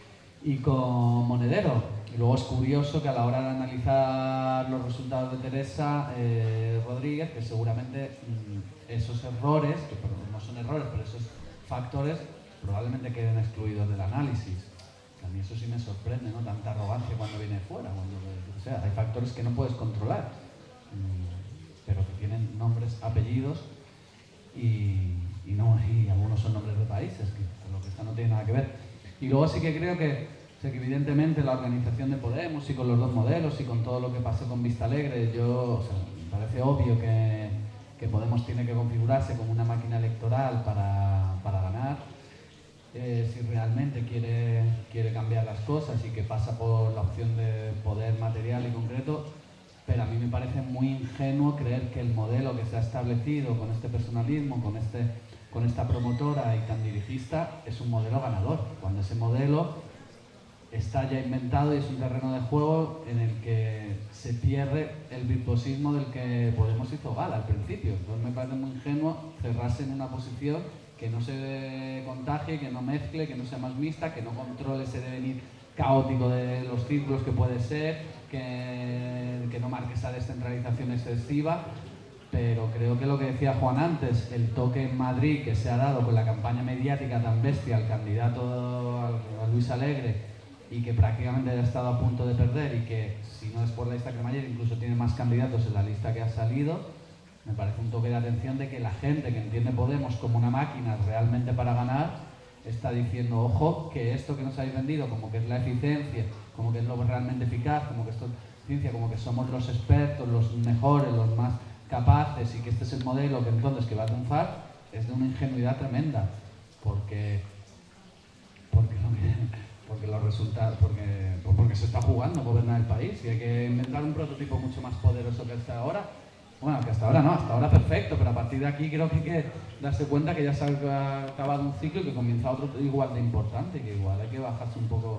y con Monedero. Y luego es curioso que a la hora de analizar los resultados de Teresa Rodríguez, que seguramente esos errores, que no son errores, pero esos factores probablemente queden excluidos del análisis. A mí eso sí me sorprende, ¿no? Tanta arrogancia cuando viene fuera. O sea, hay factores que no puedes controlar, pero que tienen nombres, apellidos y algunos son nombres de países, que con lo que esto no tiene nada que ver. Y luego sí que creo que evidentemente la organización de Podemos y con los dos modelos y con todo lo que pasó con Vista Alegre, me parece obvio que Podemos tiene que configurarse como una máquina electoral para ganar. Si realmente quiere cambiar las cosas y que pasa por la opción de poder material y concreto, pero a mí me parece muy ingenuo creer que el modelo que se ha establecido con este personalismo, con esta promotora y tan dirigista, es un modelo ganador, cuando ese modelo está ya inventado y es un terreno de juego en el que se pierde el virtuosismo del que Podemos hizo gala al principio. Entonces me parece muy ingenuo cerrarse en una posición que no se contagie, que no mezcle, que no sea más mixta, que no controle ese devenir caótico de los círculos que puede ser, que no marque esa descentralización excesiva. Pero creo que lo que decía Juan antes, el toque en Madrid que se ha dado con la campaña mediática tan bestia al candidato a Luis Alegre, y que prácticamente ha estado a punto de perder, y que si no es por la lista cremallera incluso tiene más candidatos en la lista que ha salido, me parece un toque de atención de que la gente que entiende Podemos como una máquina realmente para ganar está diciendo, ojo, que esto que nos habéis vendido como que es la eficiencia, como que es lo realmente eficaz, como que esto es ciencia, como que somos los expertos, los mejores, los más capaces, y que este es el modelo que entonces que va a triunfar, es de una ingenuidad tremenda, porque los resultados, porque se está jugando gobernar el país y hay que inventar un prototipo mucho más poderoso que hasta ahora. Bueno, que hasta ahora no, hasta ahora perfecto, pero a partir de aquí creo que hay que darse cuenta que ya se ha acabado un ciclo y que comienza otro igual de importante, que igual hay que bajarse un poco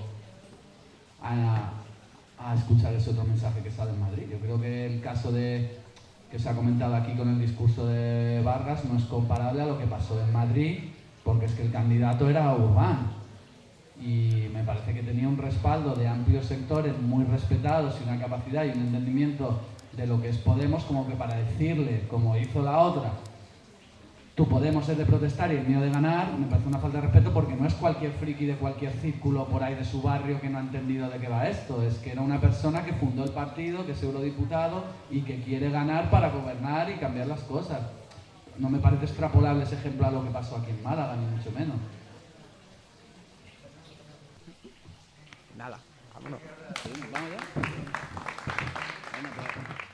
a escuchar ese otro mensaje que sale en Madrid. Yo creo que el caso que se ha comentado aquí con el discurso de Vargas no es comparable a lo que pasó en Madrid, porque es que el candidato era Urbán. Y me parece que tenía un respaldo de amplios sectores muy respetados y una capacidad y un entendimiento de lo que es Podemos, como que para decirle, como hizo la otra, tu Podemos es de protestar y el mío de ganar, me parece una falta de respeto, porque no es cualquier friki de cualquier círculo por ahí de su barrio que no ha entendido de qué va esto, es que era una persona que fundó el partido, que es eurodiputado y que quiere ganar para gobernar y cambiar las cosas. No me parece extrapolable ese ejemplo a lo que pasó aquí en Málaga, ni mucho menos. Nada, vámonos. ¿Vamos ya? Bueno, pues.